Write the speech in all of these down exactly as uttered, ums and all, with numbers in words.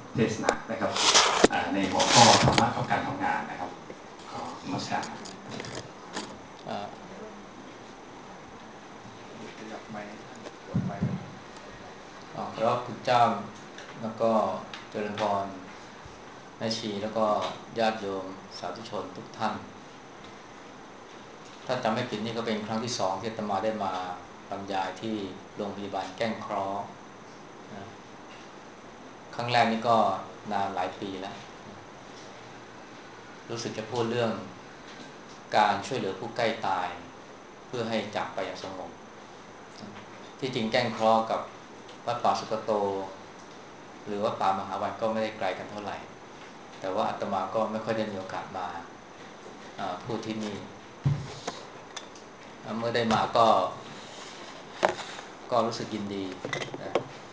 เทศนานะครับในหัวข้อธรรมะกับการทำงานนะครับขอมาสการขยับไมค์ท่านกดไมค์เลยอ๋อครับคุณเจ้าแล้วก็เจริญพรแม่ชีแล้วก็ญาติโยมสาธุชนทุกท่านถ้าจำไม่ผิดนี่ก็เป็นครั้งที่สองที่อาตมาได้มาบรรยายที่โรงพยาบาลแก้งเคราะห์นะครั้งแรกนี่ก็นานหลายปีแล้วรู้สึกจะพูดเรื่องการช่วยเหลือผู้ใกล้ตายเพื่อให้จากไปอย่างสงบที่จริงแก้งเคราะห์กับวัดป่าสุกโตหรือว่าป่ามหาวันก็ไม่ได้ไกลกันเท่าไหร่แต่ว่าอาตมาก็ไม่ค่อยได้มีโอกาสมาพูดที่นี่เมื่อได้มาก็ก็รู้สึกยินดีนะ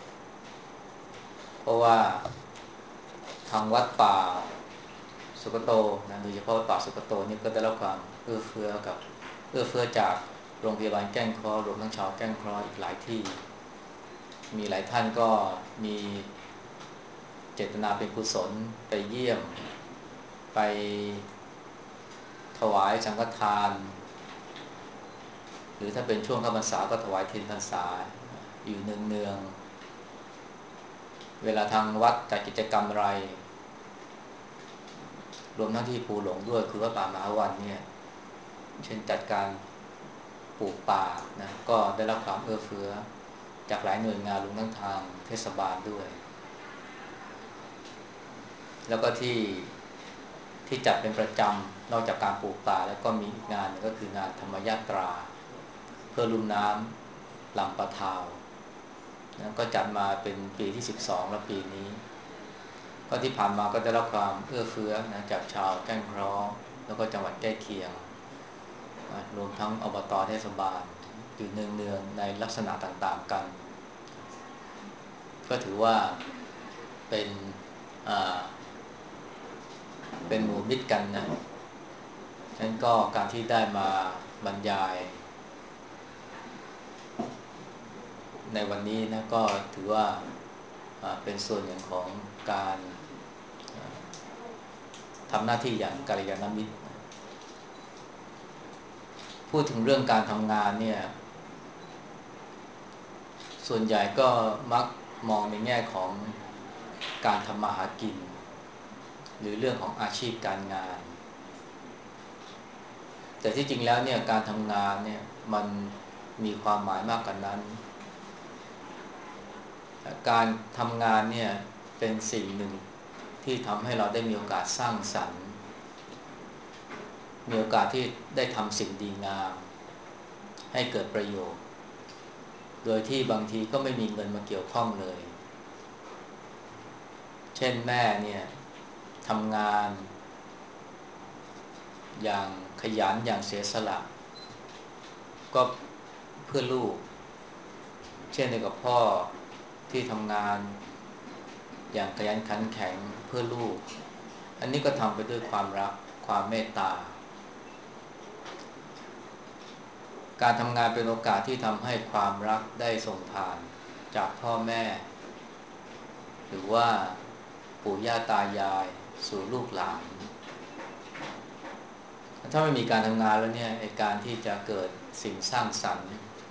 เพราะว่าทางวัดป่าสุกโตนะโดยเฉพาะวัดป่าสุกโตนี่ก็ได้รับความเอื้อเฟื้อกับเอื้อเฟื้อจากโรงพยาบาลแก้งเคราะห์รวมทั้งชาวแก้งเคราะห์อีกหลายที่มีหลายท่านก็มีเจตนาเป็นกุศลไปเยี่ยมไปถวายสังฆทานหรือถ้าเป็นช่วงเข้าพรรษาก็ถวายเทียนพรรษาอยู่เนืองๆเวลาทางวัดจัดกิจกรรมอะไรรวมทั้งที่ภูหลงด้วยคือว่าป่ามหาวันเนี่ยเช่นจัดการปลูกป่านะก็ได้รับความเอื้อเฟื้อจากหลายหน่วยงานรวมทั้งทางเทศบาลด้วยแล้วก็ที่ที่จัดเป็นประจำนอกจากการปลูกป่าแล้วก็มีอีกงานนึงก็คืองานธรรมยาตราเพื่อลุ่มน้ำลำปะทาวนะก็จัดมาเป็นปีที่สิบสองแล้วปีนี้ก็ที่ผ่านมาก็ได้รับความเอื้อเฟื้อนะจากชาวแก้งเคราะห์แล้วก็จังหวัดใกล้เคียงรวมทั้งอบต.เทศบาลอยู่เนืองๆในลักษณะต่างๆกันก็ถือว่าเป็นอ่าเป็นหมู่มิตรกันนะฉะนั้นก็การที่ได้มาบรรยายในวันนี้นะก็ถือว่าเป็นส่วนหนึ่งของการทำหน้าที่อย่างกัลยาณมิตรพูดถึงเรื่องการทำงานเนี่ยส่วนใหญ่ก็มักมองในแง่ของการทำมาหากินหรือเรื่องของอาชีพการงานแต่ที่จริงแล้วเนี่ยการทำงานเนี่ยมันมีความหมายมากกว่านั้นการทำงานเนี่ยเป็นสิ่งหนึ่งที่ทำให้เราได้มีโอกาสสร้างสรรค์มีโอกาสที่ได้ทำสิ่งดีงามให้เกิดประโยชน์โดยที่บางทีก็ไม่มีเงินมาเกี่ยวข้องเลยเช่นแม่เนี่ยทำงานอย่างขยันอย่างเสียสละก็เพื่อลูกเช่นเดียวกับพ่อที่ทำงานอย่างขยันขันแข็งเพื่อลูกอันนี้ก็ทำไปด้วยความรักความเมตตาการทำงานเป็นโอกาสที่ทำให้ความรักได้ส่งผ่านจากพ่อแม่หรือว่าปู่ย่าตายายสู่ลูกหลานถ้าไม่มีการทำงานแล้วเนี่ยไอ้การที่จะเกิดสิ่งสร้างสรรค์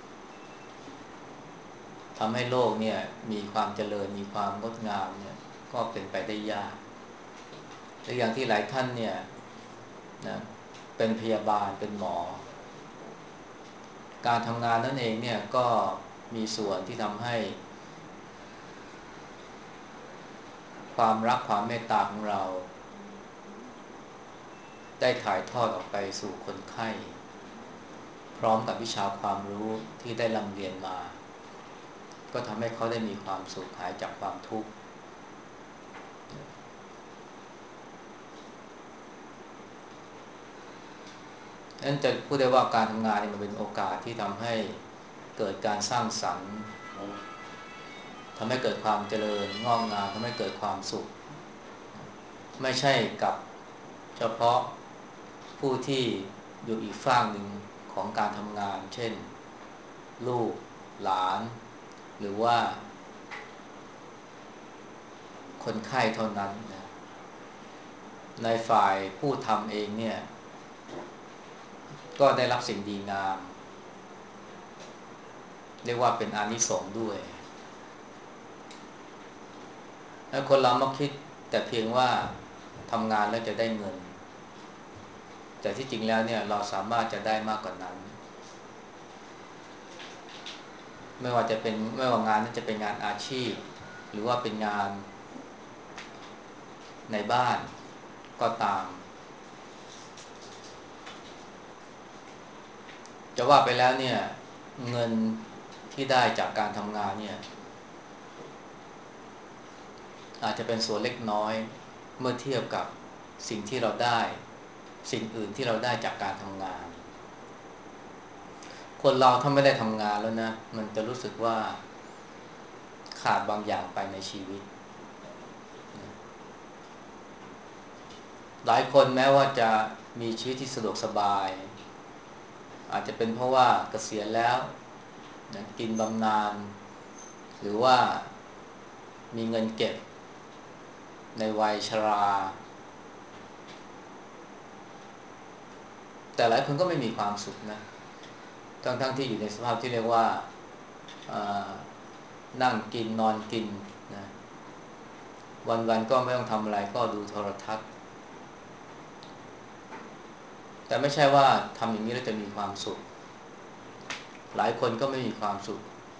ทำให้โลกเนี่ยมีความเจริญมีความงดงามเนี่ยก็เป็นไปได้ยากและอย่างที่หลายท่านเนี่ยนะเป็นพยาบาลเป็นหมอการทำงานนั่นเองเนี่ยก็มีส่วนที่ทำให้ความรักความเมตตาของเราได้ถ่ายทอดออกไปสู่คนไข้พร้อมกับวิชาความรู้ที่ได้ร่ำเรียนมาก็ทำให้เขาได้มีความสุขหายจากความทุกข์นั้นจะพูดได้ว่าการทำงานเนี่ยมันเป็นโอกาสที่ทำให้เกิดการสร้างสรรค์ทำให้เกิดความเจริญงอกงามทำให้เกิดความสุขไม่ใช่กับเฉพาะผู้ที่อยู่อีกฝั่งหนึ่งของการทำงานเช่นลูกหลานหรือว่าคคนไข้เท่านั้นนะในฝ่ายผู้ทำเองเนี่ยก็ได้รับสิ่งดีงามเรียกว่าเป็นอานิสงส์ด้วยแล้วคนเรามักคิดแต่เพียงว่าทำงานแล้วจะได้เงินแต่ที่จริงแล้วเนี่ยเราสามารถจะได้มากกว่านั้นไม่ว่าจะเป็นไม่ว่างานนั้นจะเป็นงานอาชีพหรือว่าเป็นงานในบ้านก็ตามจะว่าไปแล้วเนี่ยเงินที่ได้จากการทำงานเนี่ยอาจจะเป็นส่วนเล็กน้อยเมื่อเทียบกับสิ่งที่เราได้สิ่งอื่นที่เราได้จากการทำงานคนเราถ้าไม่ได้ทำงานแล้วนะมันจะรู้สึกว่าขาดบางอย่างไปในชีวิตหลายคนแม้ว่าจะมีชีวิตที่สะดวกสบายอาจจะเป็นเพราะว่าเกษียณแล้วนะกินบำนาญหรือว่ามีเงินเก็บในวัยชราแต่หลายคนก็ไม่มีความสุขนะทั้งๆที่อยู่ในสภาพที่เรียกว่านั่งกินนอนกินนะวันๆก็ไม่ต้องทำอะไรก็ดูโทรทัศน์แต่ไม่ใช่ว่าทำอย่างนี้แล้วจะมีความสุขหลายคนก็ไม่มีความสุข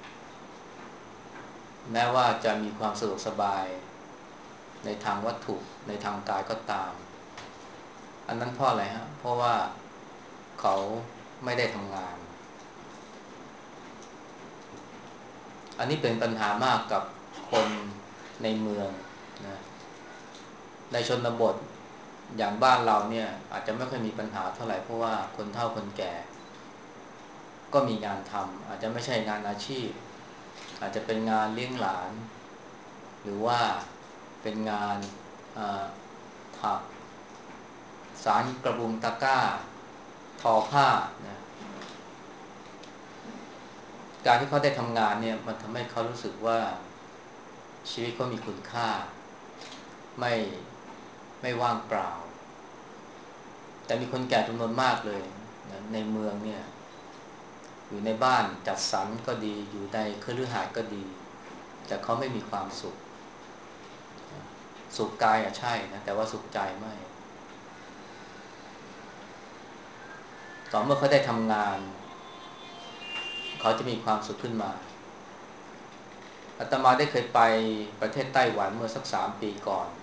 แม้ว่าจะมีความสะดวกสบายในทางวัตถุในทางกายก็ตามอันนั้นเพราะอะไรฮะเพราะว่าเขาไม่ได้ทำงานอันนี้เป็นปัญหามากกับคนในเมืองนะในชนบทอย่างบ้านเราเนี่ยอาจจะไม่ค่อยมีปัญหาเท่าไหร่เพราะว่าคนเฒ่าคนแก่ก็มีงานทำอาจจะไม่ใช่งานอาชีพอาจจะเป็นงานเลี้ยงหลานหรือว่าเป็นงานถักสารกระบุงตะกร้าทอผ้านะการที่เขาได้ทำงานเนี่ยมันทำให้เขารู้สึกว่าชีวิตเขามีคุณค่าไม่ไม่ว่างเปล่าแต่มีคนแก่จำนวนมากเลยนะในเมืองเนี่ยอยู่ในบ้านจัดสรรก็ดีอยู่ในคฤหาสน์ก็ดีแต่เขาไม่มีความสุขสุขกายอะใช่นะแต่ว่าสุขใจไม่ต่อเมื่อเขาได้ทำงานเขาจะมีความสุขขึ้นมาอาตมาได้เคยไปประเทศไต้หวันเมื่อสักสามปีก่อน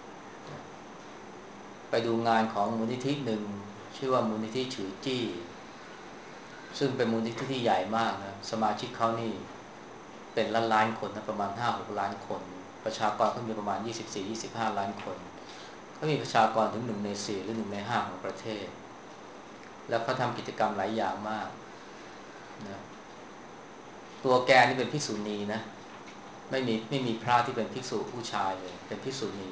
ไปดูงานของมูลนิธิหนึ่งชื่อว่ามูลนิธิฉือจี้ซึ่งเป็นมูลนิธิที่ใหญ่มากนะสมาชิกเขานี่เป็นล้านล้านคนนะประมาณ ห้าหก ล้านคนประชากรเขามีประมาณ ยี่สิบสี่ถึงยี่สิบห้า ล้านคนเขามีประชากรถึงหนึ่งในสี่หรือหนึ่งในห้าของประเทศแล้วเขาทำกิจกรรมหลายอย่างมากนะตัวแกนี่เป็นภิกษุณีนะไม่มีไม่มีพระที่เป็นภิกษุผู้ชายเลยเป็นภิกษุณี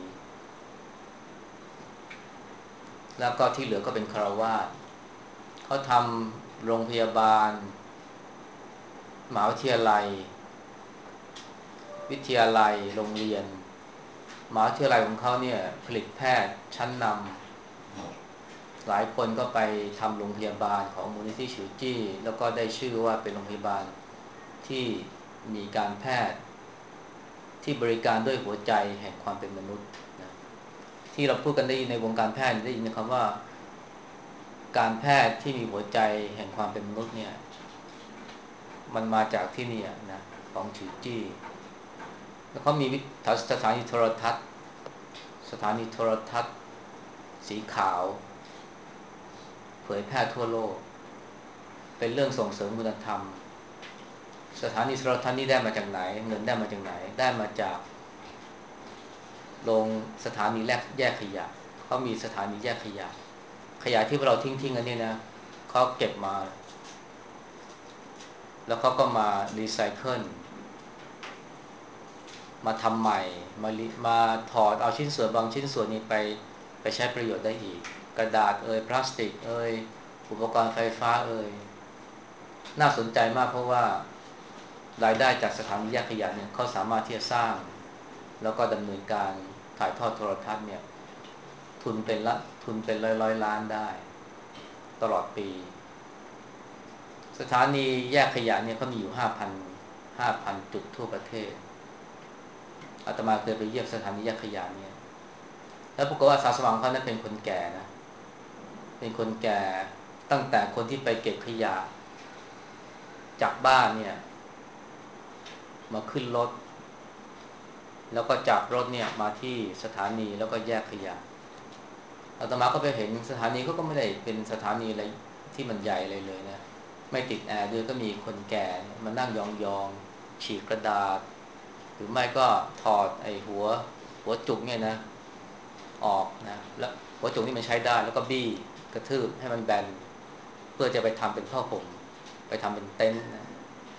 แล้วก็ที่เหลือก็เป็นฆราวาสเขาทำโรงพยาบาลมหาวิทยาลัยวิทยาลัยโรงเรียนมหาวิทยาลัยของเขาเนี่ยผลิตแพทย์ชั้นนำหลายคนก็ไปทำโรงพยาบาลของมูลนิธิฉือจี้แล้วก็ได้ชื่อว่าเป็นโรงพยาบาลที่มีการแพทย์ที่บริการด้วยหัวใจแห่งความเป็นมนุษย์นะที่เราพูดกันได้ในวงการแพทย์ได้ยินคำว่าการแพทย์ที่มีหัวใจแห่งความเป็นมนุษย์เนี่ยมันมาจากที่นี่นะของฉือจี้แล้วเขามีสถานีโทรทัศน์สถานีโทรทัศน์สีขาวเผยแพร่ทั่วโลกเป็นเรื่องส่งเสริมคุณธรรมสถานีโทรทัศน์นี้ได้มาจากไหนเงินได้มาจากไหนได้มาจากโรงสถานีแยกแยกขยะเขามีสถานีแยกขยะขยะที่เราทิ้งทิ้งกันนี่นะเขาเก็บมาแล้วเขาก็มารีไซเคิลมาทำใหม่มามาถอดเอาชิ้นส่วนบางชิ้นส่วนนี้ไปไปใช้ประโยชน์ได้อีกกระดาษเอ่ยพลาสติกเอ่ยอุปกรณ์ไฟฟ้าเอ่ยน่าสนใจมากเพราะว่ารายได้จากสถานีแยกขยะเนี่ยเขาสามารถที่จะสร้างแล้วก็ดำเนินการถ่ายทอดโทรทัศน์เนี่ยทุนเป็นละทุนเป็นร้อยร้อยล้านได้ตลอดปีสถานีแยกขยะเนี่ยเขามีอยู่ห้าพันห้าพันจุดทั่วประเทศอาตมาเคยไปเยี่ยมสถานีแยกขยะเนี่ยแล้วปรากฏว่าอาสาสมัครเขานั้นเป็นคนแก่นะเป็นคนแก่ตั้งแต่คนที่ไปเก็บขยะจากบ้านเนี่ยมาขึ้นรถแล้วก็จากรถเนี่ยมาที่สถานีแล้วก็แยกขยะอาตมาก็ไปเห็นสถานีเขาก็ไม่ได้เป็นสถานีอะไรที่มันใหญ่เลยเลยนะไม่ติดแอร์ด้วยก็มีคนแก่มานั่งยองๆฉีกกระดาษหรือไม่ก็ถอดไอ้หัวหัวจุกเนี่ยนะออกนะแล้วหัวจุกนี่มันใช้ได้แล้วก็บี้กระทืบให้มันแบนเพื่อจะไปทำเป็นผ้าห่มไปทำเป็นเต็นท์นะ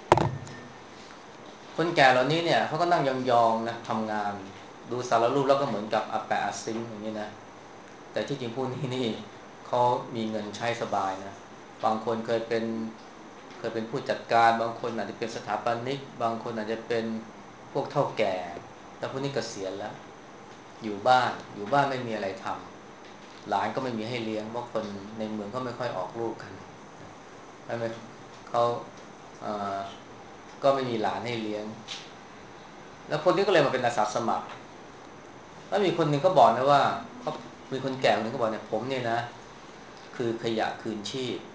คนแก่เหล่านี้เนี่ยเขาก็นั่งยองๆนะทำงานดูสารรูปแล้วก็เหมือนกับอาแปะอาซิงอย่างนี้นะแต่ที่จริงพวกนี้นี่เขามีเงินใช้สบายนะบางคนเคยเป็นเคยเป็นผู้จัดการบางคนอาจจะเป็นสถาปนิกบางคนอาจจะเป็นพวกเฒ่าแก่แต่พวกนี้เกษียณแล้วอยู่บ้านอยู่บ้านไม่มีอะไรทำหลานก็ไม่มีให้เลี้ยงเพราะคนในเมืองก็ไม่ค่อยออกลูกกันไม่ไม่เขาเอ่อก็ไม่มีหลานให้เลี้ยงแล้วคนนี้ก็เลยมาเป็นอาสาสมัครแล้วมีคนหนึ่งก็บอกนะว่าเขามีคนแก่คนหนึ่งก็บอกเนี่ยผมเนี่ยนะคือขยะคืนชีพ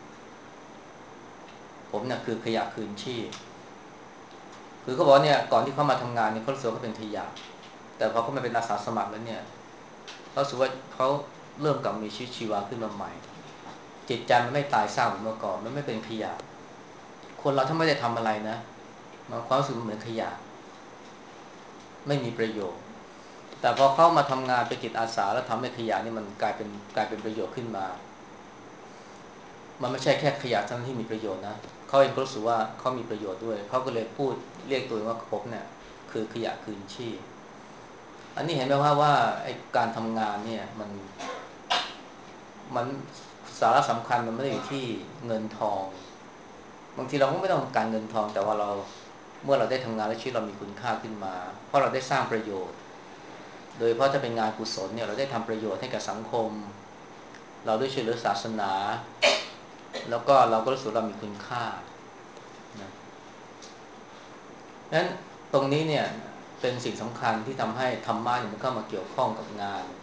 ผมเนี่ยคือขยะคืนชีพคือเขาบอกเนี่ยก่อนที่เขามาทำงานเนี่ยเขารู้สึกว่าเขาเป็นขยะแต่พอเขามาเป็นอาสาสมัครแล้วเนี่ยเขารู้สึกว่าเขาเริ่มกลับมีชีวิตชีวาขึ้นมาใหม่จิตใจมันไม่ตายเศร้าเหมือนเมื่อก่อนมันไม่เป็นขยะคนเราถ้าไม่ได้ทำอะไรนะมันความรู้สึกมันเหมือนขยะไม่มีประโยชน์แต่พอเข้ามาทำงานเป็นจิตอาสาแล้วทำให้ขยะนี่มันกลายเป็นกลายเป็นประโยชน์ขึ้นมามันไม่ใช่แค่ขยะเท่านั้นที่มีประโยชน์นะเขาเองก็รู้สึกว่าเขามีประโยชน์ด้วยเขาก็เลยพูดเรียกตัวเองว่าผมเนี่ยคือขยะคืนชีพอันนี้เห็นไหมว่าว่าไอ้การทำงานเนี่ยมันมันสาระสำคัญมันไม่ได้อยู่ที่เงินทองบางทีเราก็ไม่ต้องการเงินทองแต่ว่าเราเมื่อเราได้ทำงานแล้วชีวิตเรามีคุณค่าขึ้นมาเพราะเราได้สร้างประโยชน์โดยเพราะถ้าเป็นงานกุศลเนี่ยเราได้ทำประโยชน์ให้กับสังคมเราได้ช่วยเหลือศาสนาแล้วก็เราก็รู้สึกเรามีคุณค่านะงั้นตรงนี้เนี่ยเป็นสิ่งสำคัญที่ทำให้ธรรมะเนี่ยมันเข้ามาเกี่ยวข้องกับงาน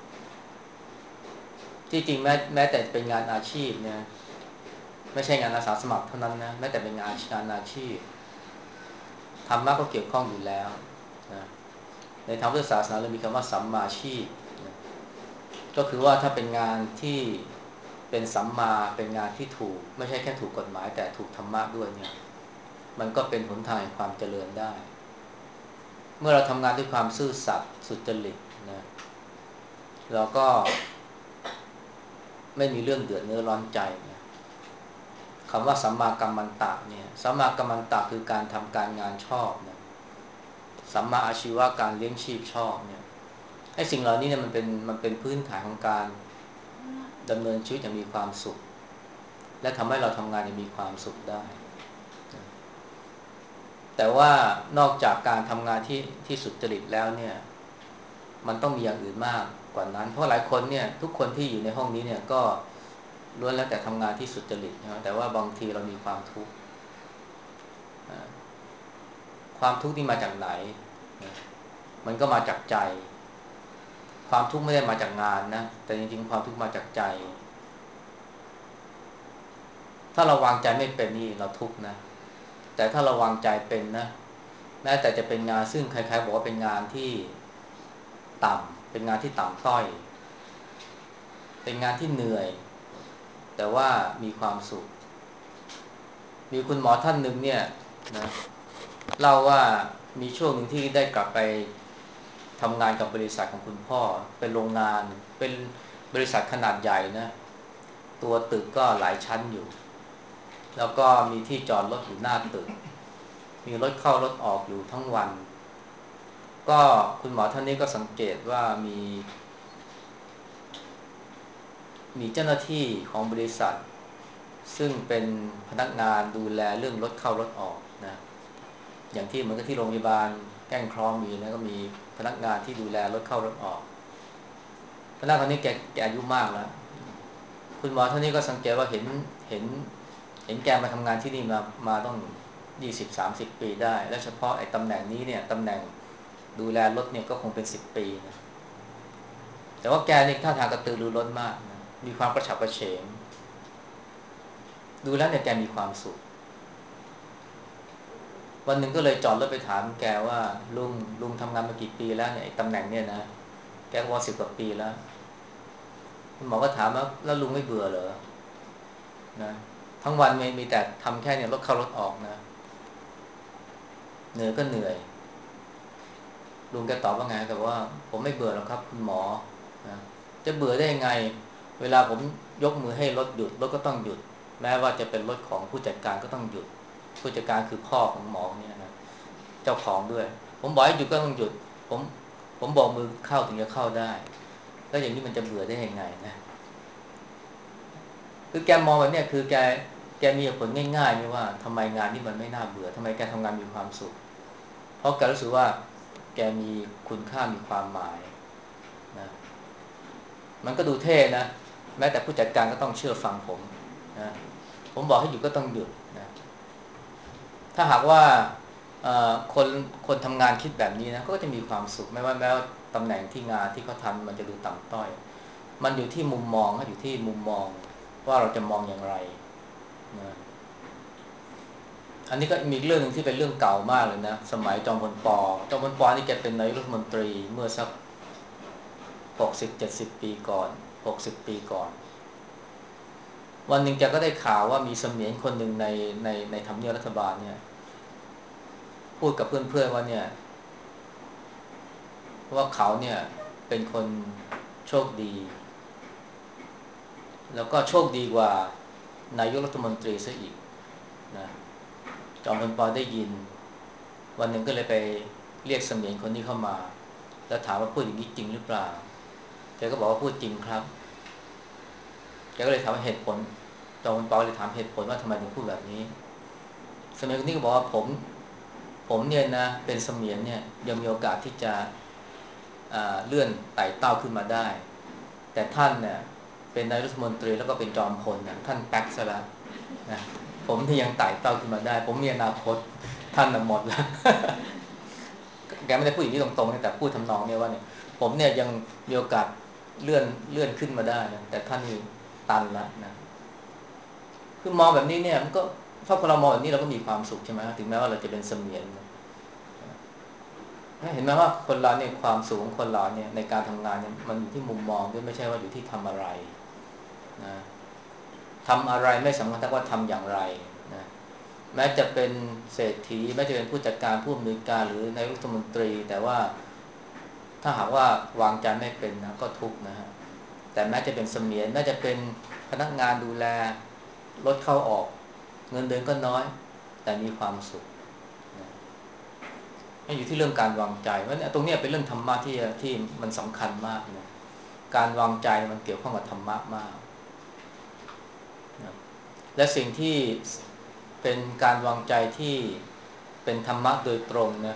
ที่จริงแม้แม้แต่เป็นงานอาชีพเนี่ยไม่ใช่งานอาสาสมัครเท่านั้นนะแม้แต่เป็นงานงานอาชีพธรรมะก็เกี่ยวข้องอยู่แล้วนะในทางพุทธศาสนาเรามีคำว่าสัมมาชีพนะก็คือว่าถ้าเป็นงานที่เป็นสัมมาเป็นงานที่ถูกไม่ใช่แค่ถูกกฎหมายแต่ถูกธรรมะด้วยเนี่ยมันก็เป็นหนทางแห่งความเจริญได้เมื่อเราทำงานด้วยความซื่อสัตย์สุจริตนะเราก็ไม่มีเรื่องเดือดเนื้อร้อนใจนะคำว่าสัมมากัมมันตะเนี่ยสัมมากัมมันตะคือการทำการงานชอบนะสัมมาอาชีวะการเลี้ยงชีพชอบเนี่ยไอ้สิ่งเหล่านี้เนี่ยมันเป็นมันเป็นพื้นฐานของการดำเนินชีวิตอย่างมีความสุขและทำให้เราทำงานอย่างมีความสุขได้แต่ว่านอกจากการทำงานที่ที่สุจริตแล้วเนี่ยมันต้องมีอย่างอื่นมากกว่านั้นเพราะหลายคนเนี่ยทุกคนที่อยู่ในห้องนี้เนี่ยก็ล้วนแล้วแต่ทำงานที่สุจริตนะแต่ว่าบางทีเรามีความทุกข์ความทุกข์ที่มาจากไหนมันก็มาจากใจความทุกข์ไม่ได้มาจากงานนะแต่จริงๆความทุกข์มาจากใจถ้าเราวางใจไม่เป็นนี่เราทุกข์นะแต่ถ้าเราวางใจเป็นนะแม้แต่จะเป็นงานซึ่งใครๆบอกว่าเป็นงานที่ต่ำเป็นงานที่ต่ำต้อยเป็นงานที่เหนื่อยแต่ว่ามีความสุขมีคุณหมอท่านหนึ่งเนี่ยนะเล่าว่ามีช่วงหนึ่งที่ได้กลับไปทำงานกับบริษัทของคุณพ่อเป็นโรงงานเป็นบริษัทขนาดใหญ่นะตัวตึกก็หลายชั้นอยู่แล้วก็มีที่จอดรถอยู่หน้าตึกมีรถเข้ารถออกอยู่ทั้งวันก็คุณหมอท่านนี้ก็สังเกตว่ามีมีเจ้าหน้าที่ของบริษัทซึ่งเป็นพนักงานดูแลเรื่องรถเข้ารถออกนะอย่างที่เหมือนกับที่โรงพยาบาลแก้งเคราะห์มีแล้วก็มีพนักงานที่ดูแลรถเข้ารถออกพนักงานคนนี้แกแกอายุมากแล้วคุณหมอท่านนี้ก็สังเกตว่าเห็นเห็นเห็นแกมาทำงานที่นี่มามาต้องยี่สิบสามสิบปีได้และเฉพาะไอ้ตำแหน่งนี้เนี่ยตำแหน่งดูแลรถเนี่ยก็คงเป็นสิบปีนะแต่ว่าแกนี่ท่าทางกระตือรือร้นมากนะมีความกระฉับกระเฉงดูแล้วเนี่ยแกมีความสุขวันหนึ่งก็เลยจอดรถไปถามแกว่าลุงลุงทำงานมากี่ปีแล้วเนี่ยตำแหน่งเนี่ยนะแกก็ว่าสิบกว่าปีแล้วคุณหมอก็ถามว่าแล้วลุงไม่เบื่อเหรอนะทั้งวันมีมีแต่ทำแค่เนี่ยรถเข้ารถออกนะเหนื่อยก็เหนื่อยลุงแกตอบว่าไงแต่ว่าผมไม่เบื่อหรอกครับคุณหมอนะจะเบื่อได้ยังไงเวลาผมยกมือให้รถหยุดรถก็ต้องหยุดแม้ว่าจะเป็นรถของผู้จัดการก็ต้องหยุดผู้จัดการคือพ่อของหมอเนี่ยนะเจ้าของด้วยผมบอกให้หยุดก็ต้องหยุดผมผมบอกมือเข้าถึงจะเข้าได้แล้วอย่างนี้มันจะเบื่อได้ยังไงนะคือแกมองแบบเนี้ยคือแกแกมีเหตุผลง่ายๆนี่ว่าทำไมงานนี้มันไม่น่าเบื่อทำไมแกทำงานมีความสุขเพราะแกรู้สึกว่าแกมีคุณค่ามีความหมายนะมันก็ดูเท่นะแม้แต่ผู้จัดการก็ต้องเชื่อฟังผมนะผมบอกให้หยุดก็ต้องหยุดนะถ้าหากว่าคนคนทำงานคิดแบบนี้นะก็จะมีความสุขไม่ว่าแม้ว่าตำแหน่งที่งานที่เขาทำมันจะดูต่ำต้อยมันอยู่ที่มุมมองอยู่ที่มุมมองว่าเราจะมองอย่างไรนะอันนี้ก็มีเรื่องนึงที่เป็นเรื่องเก่ามากเลยนะสมัยจอมพลปจอมพลปนี่แกเป็นนายกรัฐมนตรีเมื่อสักหกสิบเจ็ดสิบปีก่อนหกสิบปีก่อนวันหนึ่งแกก็ได้ข่าวว่ามีเสมียนคนหนึ่งในในในทำเนียบรัฐบาลเนี่ยพูดกับเพื่อนๆว่าเนี่ยว่าเขาเนี่ยเป็นคนโชคดีแล้วก็โชคดีกว่านายกรัฐมนตรีซะอีกนะจอมพลปได้ยินวันหนึ่งก็เลยไปเรียกเสมียนคนนี้เข้ามาแล้วถามว่าพูดอย่างนี้จริงหรือเปล่าแกก็บอกว่าพูดจริงครับแกก็เลยถามว่าเหตุผลจอมพลปเลยถามเหตุผลว่าทำไมถึงพูดแบบนี้เสมียนคนนี้ก็บอกว่าผมผมเนี่ยนะเป็นเสมียนเนี่ยยังมีโอกาสที่จะเลื่อนไต่เต้าขึ้นมาได้แต่ท่านเนี่ยเป็นนายรัฐมนตรีแล้วก็เป็นจอมพลนะท่านแป๊กซะแล้วนะผมที่ยังไต่เต้าขึ้นมาได้ผมมีอนาคตท่านน่ะหมดแล้วแกไม่ได้พูดอย่างนี้ตรงๆนะแต่พูดทำนองเนี่ยว่าเนี่ยผมเนี่ยยังมีโอกาสเลื่อนเลื่อนขึ้นมาได้นะแต่ท่านนี่ตันแล้วนะคือมองแบบนี้เนี่ยมันก็ถ้าเรามองแบบนี้เราก็มีความสุขใช่ไหมถึงแม้ว่าเราจะเป็นเสมียนเห็นไหมว่าคนเราเนี่ยความสูงคนเราเนี่ยในการทำงานเนี่ยมันอยู่ที่มุมมองด้วยไม่ใช่ว่าอยู่ที่ทำอะไรนะทำอะไรไม่สำคัญแต่ว่าทำอย่างไรนะแม้จะเป็นเศรษฐีแม้จะเป็นผู้จัดการผู้อำนวยการหรือนายกรัฐมนตรีแต่ว่าถ้าหากว่าวางใจไม่เป็นนะก็ทุกข์นะฮะแต่แม้จะเป็นเสมียนแม้จะเป็นพนักงานดูแลรถเข้าออกเงินเดือนก็น้อยแต่มีความสุขมันอยู่ที่เรื่องการวางใจเพราะเนี่ยตรงนี้เป็นเรื่องธรรมะที่ที่มันสำคัญมากนะการวางใจมันเกี่ยวข้องกับธรรมะมากนะและสิ่งที่เป็นการวางใจที่เป็นธรรมะโดยตรงนะ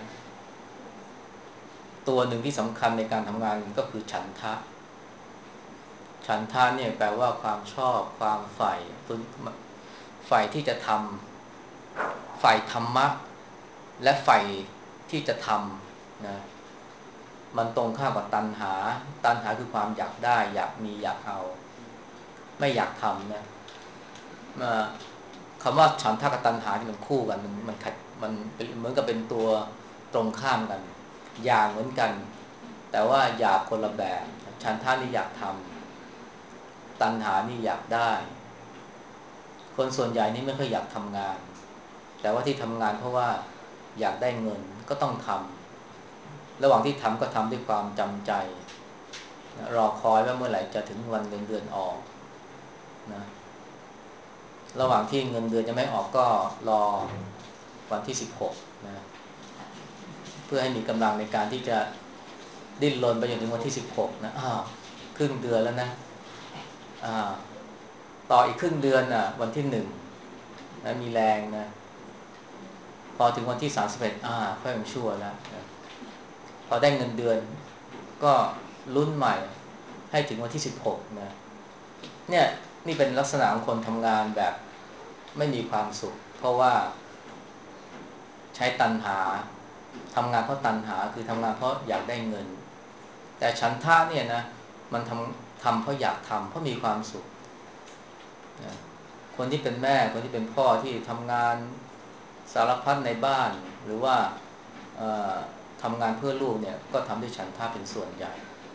ตัวหนึ่งที่สำคัญในการทำงานก็คือฉันทะฉันทะเนี่ยแปลว่าความชอบความใฝ่ตัวใฝ่ที่จะทำใฝ่ธรรมะและใฝ่ที่จะทำนะมันตรงข้ามกับตัณหาตัณหาคือความอยากได้อยากมีอยากเอาไม่อยากทำนะมาคำว่าฉันทะกับตัณหาที่มันคู่กันมันมันขัดมันเป็นเหมือนกับเป็นตัวตรงข้ามกันอยากเหมือนกันแต่ว่าอยากคนละแบบฉันทะนี่อยากทำตัณหานี่อยากได้คนส่วนใหญ่นี่ไม่ค่อยอยากทำงานแต่ว่าที่ทำงานเพราะว่าอยากได้เงินก็ต้องทำระหว่างที่ทำก็ทำด้วยความจำใจนะรอคอยว่าเมื่อไหร่จะถึงวันเงินเดือนออกนะระหว่างที่เงินเดือนจะไม่ออกก็รอวันที่สิบหกนะเพื่อให้มีกำลังในการที่จะดิ้นรนไปจนถึงวันที่สิบหกนะอ้าวครึ่งเดือนแล้วนะอ่าต่ออีกครึ่งเดือนน่ะวันที่หนึ่งนะมีแรงนะพอถึงวันที่สามสิบเอ็ดอ่าค่อยมันชั่วแล้วนะพอได้เงินเดือนก็ลุ้นใหม่ให้ถึงวันที่สิบหกนะเนี่ยนี่เป็นลักษณะของคนทำงานแบบไม่มีความสุขเพราะว่าใช้ตัณหาทำงานเพราะตัณหาคือทำงานเพราะอยากได้เงินแต่ฉันทะเนี่ยนะมันทำทำเพราะอยากทำเพราะมีความสุขนะคนที่เป็นแม่คนที่เป็นพ่อที่ทำงานสารพัดในบ้านหรือว่าทำงานเพื่อลูกเนี่ยก็ทำด้วยฉันทะเป็นส่วนใหญ่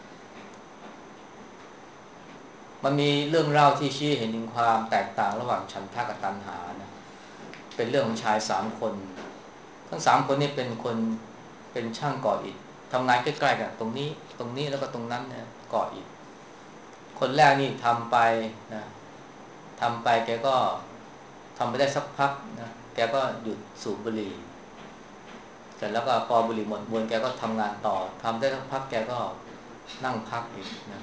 มันมีเรื่องเล่าที่ชี้เห็นถึงความแตกต่างระหว่างฉันทะกับตัณหานะเป็นเรื่องของชายสามคนทั้งสามคนนี่เป็นคนเป็นช่างก่ออิฐทำงานใกล้ๆกันตรงนี้ตรงนี้แล้วก็ตรงนั้นเนี่ยก่ออิฐคนแรกนี่ทำไปนะทำไปแกก็ทำไปได้สักพักนะแกก็หยุดสูบบุหรี่เสร็จแล้วก็พอบุหรี่หมดมวนแกก็ทำงานต่อทำได้สักพักแกก็นั่งพักอีกนะ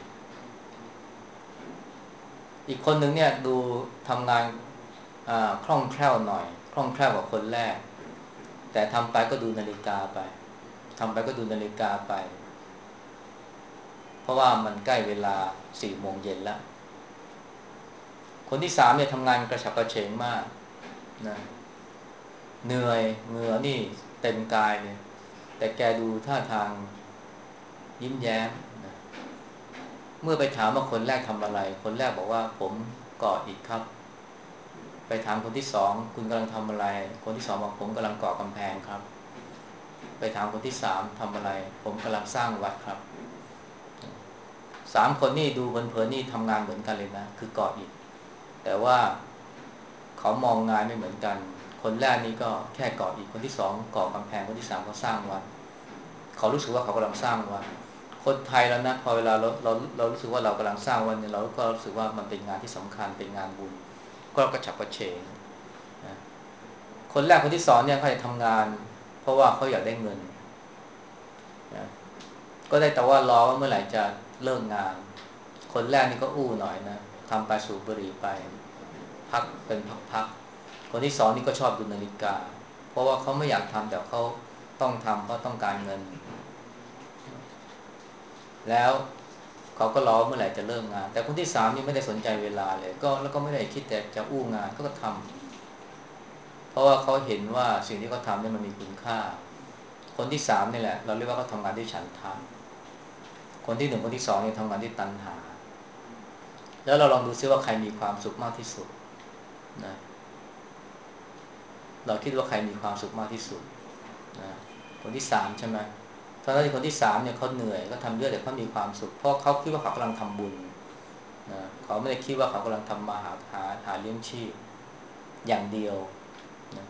อีกคนหนึ่งเนี่ยดูทำงานคล่องแคล่วหน่อยคล่องแคล่วกว่าคนแรกแต่ทำไปก็ดูนาฬิกาไปทำไปก็ดูนาฬิกาไปเพราะว่ามันใกล้เวลาสี่โมงเย็นแล้วคนที่สามเนี่ยทำงานกระฉับกระเฉงมากนะเหนื่อยเหงื่อนี่เต็มกายเลยแต่แกดูท่าทางยิ้มแย้มนะเมื่อไปถามว่าคนแรกทำอะไรคนแรกบอกว่าผมก่ออิฐครับไปถามคนที่สองคุณกำลังทำอะไรคนที่สองบอกผมกำลังก่อกำแพงครับไปถามคนที่สามทำอะไรผมกำลังสร้างวัดครับสามคนนี่ดูเพลินๆนี่ทำงานเหมือนกันเลยนะคือก่ออิฐแต่ว่าเขามองงานไม่เหมือนกันคนแรกนี่ก็แค่ก่ออิฐคนที่สองก่อกำแพงคนที่สามเขาสร้างวัดเขารู้สึกว่าเขากำลังสร้างวัดคนไทยแล้วนะพอเวลาเราเราเรารู้สึกว่าเรากำลังสร้างวัดเนี่ยเราก็รู้สึกว่ามันเป็นงานที่สำคัญเป็นงานบุญก็กระฉับกระเฉงนะคนแรกคนที่สองเนี่ยเขาจะทำงานเพราะว่าเขาอยากได้เงินนะก็ได้แต่ว่ารอว่าเมื่อไหร่จะเลิกงานคนแรกนี่ก็อู้หน่อยนะทำไปสูบบุหรี่ไปพักเป็นพักๆคนที่สองนี่ก็ชอบดูนาฬิกาเพราะว่าเขาไม่อยากทำแต่เขาต้องทำเพราะต้องการเงินแล้วเขาก็รอเมื่อไหร่จะเลิกงานแต่คนที่สามนี่ไม่ได้สนใจเวลาเลยก็แล้วก็ไม่ได้คิดแต่จะอู้งานก็ทำเพราะว่าเขาเห็นว่าสิ่งที่เขาทำเนี่ยมันมีคุณค่าคนที่สามนี่แหละเราเรียกว่าเขาทำงานด้วยฉันทะคนที่หนึ่งคนที่สองเนี่ยทำงานด้วยตัณหาแล้วเราลองดูซิว่าใครมีความสุขมากที่สุดนะเราคิดว่าใครมีความสุขมากที่สุดนะคนที่สามใช่ไหมทั้งที่คนที่สามเนี่ยเขาเหนื่อยก็ทำเยอะแต่เขามีความสุขเพราะเขาคิดว่าเขากำลังทำบุญนะเขาไม่ได้คิดว่าเขากำลังทำมาหาหาหาเลี้ยงชีพอย่างเดียวนะ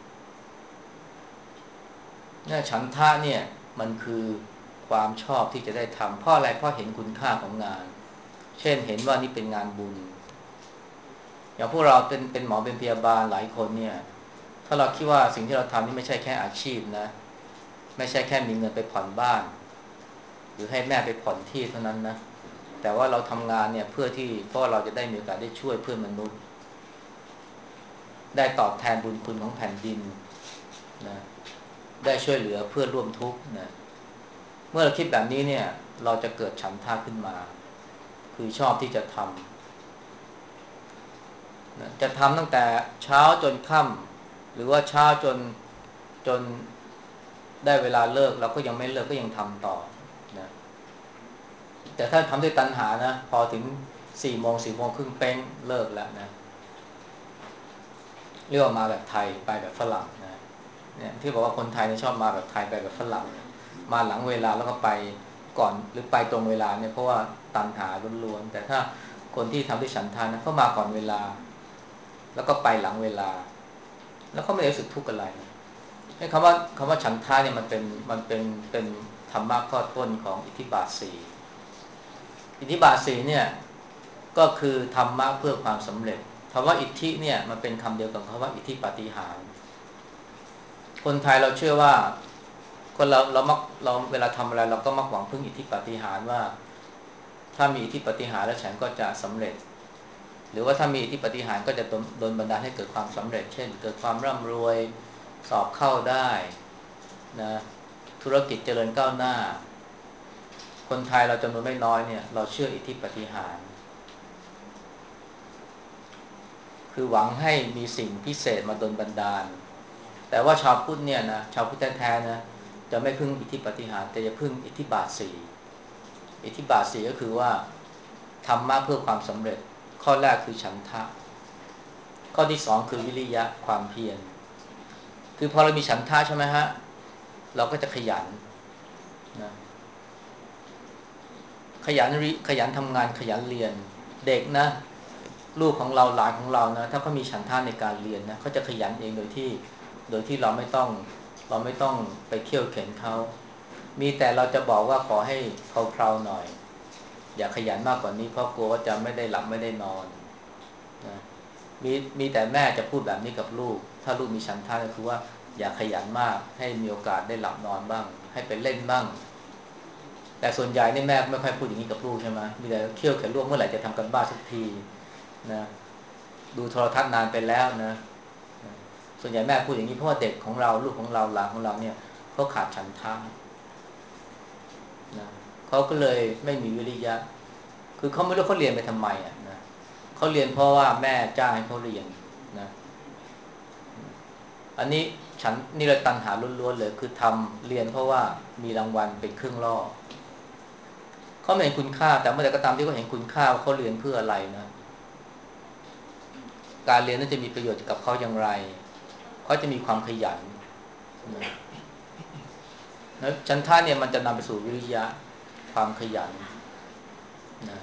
เนี่ยฉันทะเนี่ยมันคือความชอบที่จะได้ทำเพราะอะไรเพราะเห็นคุณค่าของงานเช่นเห็นว่านี่เป็นงานบุญอย่างพวกเราเป็นเป็นหมอเป็นพยาบาลหลายคนเนี่ยถ้าเราคิดว่าสิ่งที่เราทำนี่ไม่ใช่แค่อาชีพนะไม่ใช่แค่มีเงินไปผ่อนบ้านหรือให้แม่ไปผ่อนที่เท่านั้นนะแต่ว่าเราทำงานเนี่ยเพื่อที่เพราะเราจะได้มีโอกาสได้ช่วยเพื่อนมนุษย์ได้ตอบแทนบุญคุณของแผ่นดินนะได้ช่วยเหลือเพื่อนร่วมทุกข์นะเมื่อเราคิดแบบนี้เนี่ยเราจะเกิดฉันทะขึ้นมาคือชอบที่จะทำนะจะทำตั้งแต่เช้าจนค่ำหรือว่าเช้าจนจนได้เวลาเลิกเราก็ยังไม่เลิกก็ยังทำต่อนะแต่ถ้าทำด้วยตัณหานะพอถึงสี่โมงสี่โมงครึ่งเป้งเลิกแล้วนะเรียกว่ามาแบบไทยไปแบบฝรั่งนะเนี่ยที่บอกว่าคนไทยเนี่ยชอบมาแบบไทยไปแบบฝรั่งมาหลังเวลาแล้วก็ไปก่อนหรือไปตรงเวลาเนี่ยเพราะว่าตัณหาล้วนๆแต่ถ้าคนที่ทำด้วยฉันทานะเขามาก่อนเวลาแล้วก็ไปหลังเวลาแล้วเขาไม่ได้รู้สึกทุกข์อะไรไอ้คำว่าคำว่าฉันทาเนี่ยมันเป็นมันเป็นเป็นธรรมะข้อต้นของอิทธิบาทสี่อิทธิบาทสี่เนี่ยก็คือธรรมะเพื่อความสำเร็จคำว่าอิทธิเนี่ยมันเป็นคำเดียวกับคำว่าอิทธิปาฏิหาริย์คนไทยเราเชื่อว่าคนเราเรามักเราเวลาทำอะไรเราก็มักหวังพึ่งอิทธิปาฏิหาริย์ว่าถ้ามีอิทธิปาฏิหาริย์แล้วฉันก็จะสำเร็จหรือว่าถ้ามีอิทธิปาฏิหาริย์ก็จะโดนบันดาลให้เกิดความสำเร็จเช่นเกิดความร่ำรวยสอบเข้าได้นะธุรกิจเจริญก้าวหน้าคนไทยเราจำนวนไม่น้อยเนี่ยเราเชื่ออิทธิปาฏิหาริย์คือหวังให้มีสิ่งพิเศษมาดลบันดาลแต่ว่าชาวพุทธเนี่ยนะชาวพุทธแท้ๆนะจะไม่พึ่งอิทธิปาฏิหาริย์แต่จะพึ่งอิทธิบาทสี่อิทธิบาทสี่ก็คือว่าธรรมะเพื่อความสำเร็จข้อแรกคือฉันทะข้อที่สองคือวิริยะความเพียรคือพอเรามีฉันทะใช่ไหมฮะเราก็จะขยันนะขยันริขยันทำงานขยันเรียนเด็กนะลูกของเราหลานของเรานะถ้าเขามีฉันทะในการเรียนนะเขาจะขยันเองโดยที่โดยที่เราไม่ต้องเราไม่ต้องไปเคี่ยวเข็นเขามีแต่เราจะบอกว่าขอให้เพลาๆหน่อยอย่าขยันมากกว่านี้เพราะกลัวว่าจะไม่ได้หลับไม่ได้นอนนะมีมีแต่แม่จะพูดแบบนี้กับลูกถ้าลูกมีฉันทะก็คือว่าอย่าขยันมากให้มีโอกาสได้หลับนอนบ้างให้ไปเล่นบ้างแต่ส่วนใหญ่นี่แม่ไม่ค่อยพูดอย่างนี้กับลูกใช่ไหมมีแต่เคี่ยวเข็นลูกเมื่อไหร่จะทำกันบ้านสักทีนะดูโทรทัศน์นานไปแล้วนะส่วนใหญ่แม่พูดอย่างนี้เพราะว่าเด็กของเราลูกของเราหลานของเราเนี่ยเขาขาดฉันทะนะเขาก็เลยไม่มีวิริยะคือเขาไม่รู้เขาเรียนไปทำไมอ่ะนะเขาเรียนเพราะว่าแม่จ้างให้เขาเรียนนะอันนี้ฉันนี่เลยตัณหาล้วนๆเลยคือทำเรียนเพราะว่ามีรางวัลเป็นเครื่องล่อเขาไม่เห็นคุณค่าแต่เมื่อใดก็ตามที่เขาเห็นคุณค่าว่าเขาเรียนเพื่ออะไรนะการเรียนนั้นจะมีประโยชน์กับเขาอย่างไรเขาจะมีความขยันนะแล้วฉันท่าเนี่ยมันจะนำไปสู่วิริยะความขยันนะ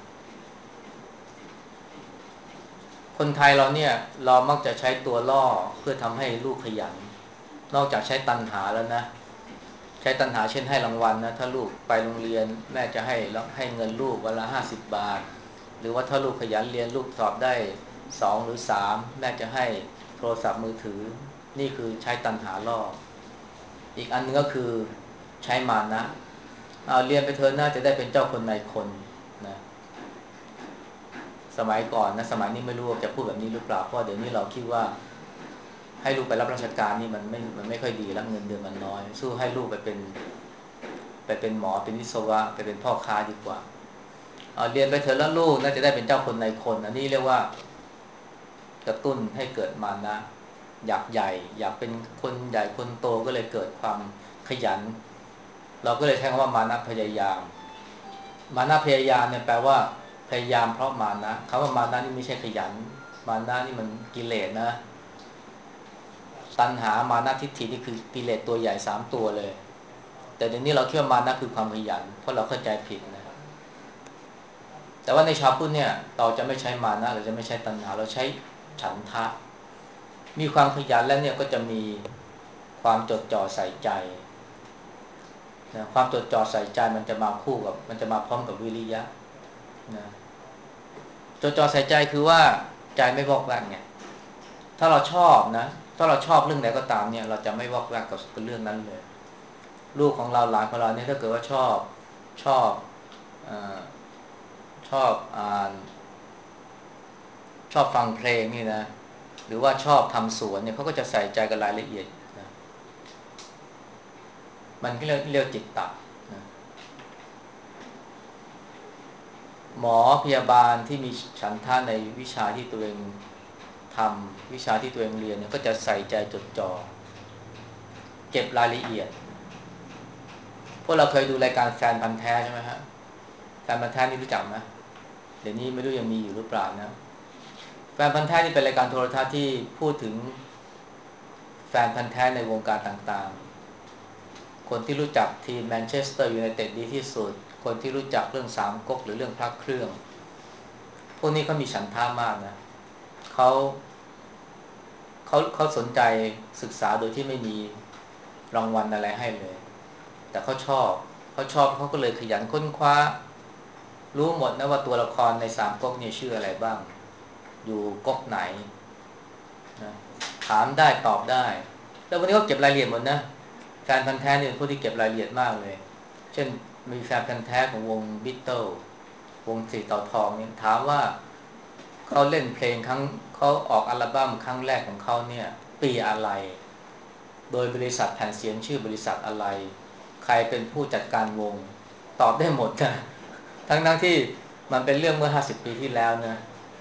คนไทยเราเนี่ยเรามักจะใช้ตัวล่อเพื่อทำให้ลูกขยันนอกจากใช้ตัณหาแล้วนะใช้ตัณหาเช่นให้รางวัลนะถ้าลูกไปโรงเรียนแม่จะให้ให้เงินลูกวันละห้าสิบบาทหรือว่าถ้าลูกขยันเรียนลูกสอบได้สองหรือสามแม่จะให้โทรศัพท์มือถือนี่คือใช้ตัณหาล่ออีกอันนึงก็คือใช้มานะเอาเรียนไปเถอะน่าจะได้เป็นเจ้าคนนายคนนะสมัยก่อนนะสมัยนี้ไม่รู้ว่าจะพูดแบบนี้หรือเปล่าเพราะเดี๋ยวนี้เราคิดว่าให้ลูกไปรับราชการนี่มันไม่มันไม่ค่อยดีแล้วเงินเดือนมันน้อยสู้ให้ลูกไปเป็นไปเป็นหมอเป็นวิศวะไปเป็นพ่อค้าดีกว่าเอาเรียนไปเถอะแล้วลูกน่าจะได้เป็นเจ้าคนนายคนอันนี้เรียกว่ากระตุ้นให้เกิดมานะอยากใหญ่อยากเป็นคนใหญ่คนโตก็เลยเกิดความขยันเราก็เลยใช้คำว่ามานะพยายามมานะพยายามเนี่ยแปลว่าพยายามเพราะมานะคำว่ามานะนี่ไม่ใช่ขยันมานะนี่มันกิเลสนะตัณหามานะทิฏฐินี่คือกิเลสตัวใหญ่สามตัวเลยแต่เดี๋ยวนี้เราคิดว่ามานะคือความขยันเพราะเราเข้าใจผิดนะแต่ว่าในชาวพุทธเนี่ยเราจะไม่ใช้มานะเราจะไม่ใช้ตัณหาเราใช้ฉันทะมีความขยันแล้วเนี่ยก็จะมีความจดจ่อใส่ใจนะความจดจ่อใส่ใจมันจะมาคู่กับมันจะมาพร้อมกับวิริยะนะจดจ่อใส่ใจคือว่าใจไม่วอกแวกไงถ้าเราชอบนะถ้าเราชอบเรื่องใดก็ตามเนี่ยเราจะไม่วอกแวกกับเรื่องนั้นเลยลูกของเราหลานของเราเนี่ยถ้าเกิดว่าชอบชอบอชอบอ่านชอบฟังเพลงนี่นะหรือว่าชอบทำสวนเนี่ยเขาก็จะใส่ใจกับรายละเอียดนะมันก็เรียกเรียกจิตตะนะหมอพยาบาลที่มีฉันทะในวิชาที่ตัวเองทำวิชาที่ตัวเองเรียนเนี่ยก็จะใส่ใจจดจ่อเก็บรายละเอียดพวกเราเคยดูรายการแฟนพันธ์แท้ใช่ไหมฮะแฟนพันธ์แท้นี่รู้จักไหมเดี๋ยวนี้ไม่รู้ยังมีอยู่หรือเปล่านะแฟนพันธ์แท้นี่เป็นรายการโทรทัศน์ที่พูดถึงแฟนพันธ์แท้ในวงการต่างๆคนที่รู้จักทีมแมนเชสเตอร์ยูไนเต็ดดีที่สุดคนที่รู้จักเรื่องสามก๊กหรือเรื่องพระเครื่องพวกนี้เขามีฉันทามากนะเขาเขาเขาสนใจศึกษาโดยที่ไม่มีรางวัลอะไรให้เลยแต่เขาชอบเขาชอบเขาก็เลยขยันค้นคว้ารู้หมดนะว่าตัวละครในสามก๊กเนี่ยชื่ออะไรบ้างอยู่ก๊กไหนนะถามได้ตอบได้แล้ววันนี้เขาเก็บรายละเอียดหมดนะแฟนพันธ์แท้เนี่ยเป็นผู้ที่เก็บรายละเอียดมากเลยเช่นมีแฟนพันธ์แท้ของวงบิทเทิลวงสีเต่าทองเนี่ยถามว่าเขาเล่นเพลงครั้งเขาออกอัลบั้มครั้งแรกของเขาเนี่ยปีอะไรโดยบริษัทแผ่นเสียงชื่อบริษัทอะไรใครเป็นผู้จัดการวงตอบได้หมดนะทั้งทั้งที่มันเป็นเรื่องเมื่อห้าสิบปีที่แล้วนะ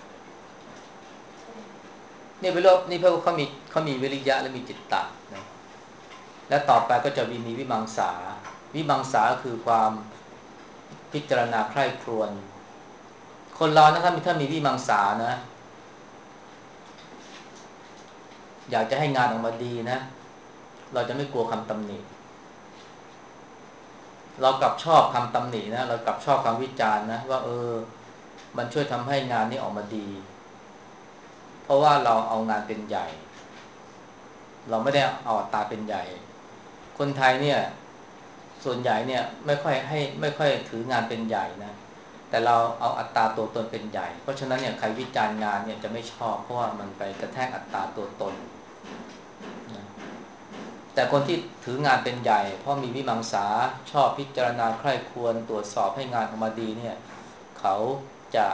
นี่เป็นโลกนี่เพราะเขามีเขามีวิริยะและมีจิตตะนะและต่อไปก็จะมีวิมังสาวิมังสาคือความพิจารณาใคร่ครวญคนเรานะครับถ้ามีวิมังสานะอยากจะให้งานออกมาดีนะเราจะไม่กลัวคำตำหนิเรากลับชอบคำตำหนินะเรากลับชอบคำวิจารณ์นะว่าเออมันช่วยทำให้งานนี้ออกมาดีเพราะว่าเราเอางานเป็นใหญ่เราไม่ได้เอาอัตราเป็นใหญ่คนไทยเนี่ยส่วนใหญ่เนี่ยไม่ค่อยให้ไม่ค่อยถืองานเป็นใหญ่นะแต่เราเอาอัตราตัวตนเป็นใหญ่เพราะฉะนั้นเนี่ยใครวิจารณ์งานเนี่ยจะไม่ชอบเพราะว่ามันไปกระแทกอัตราตัวตนนะแต่คนที่ถืองานเป็นใหญ่เพราะมีวิมังสาชอบพิจารณาใคร่ครวญตรวจสอบให้งานออกมาดีเนี่ยเขาจะ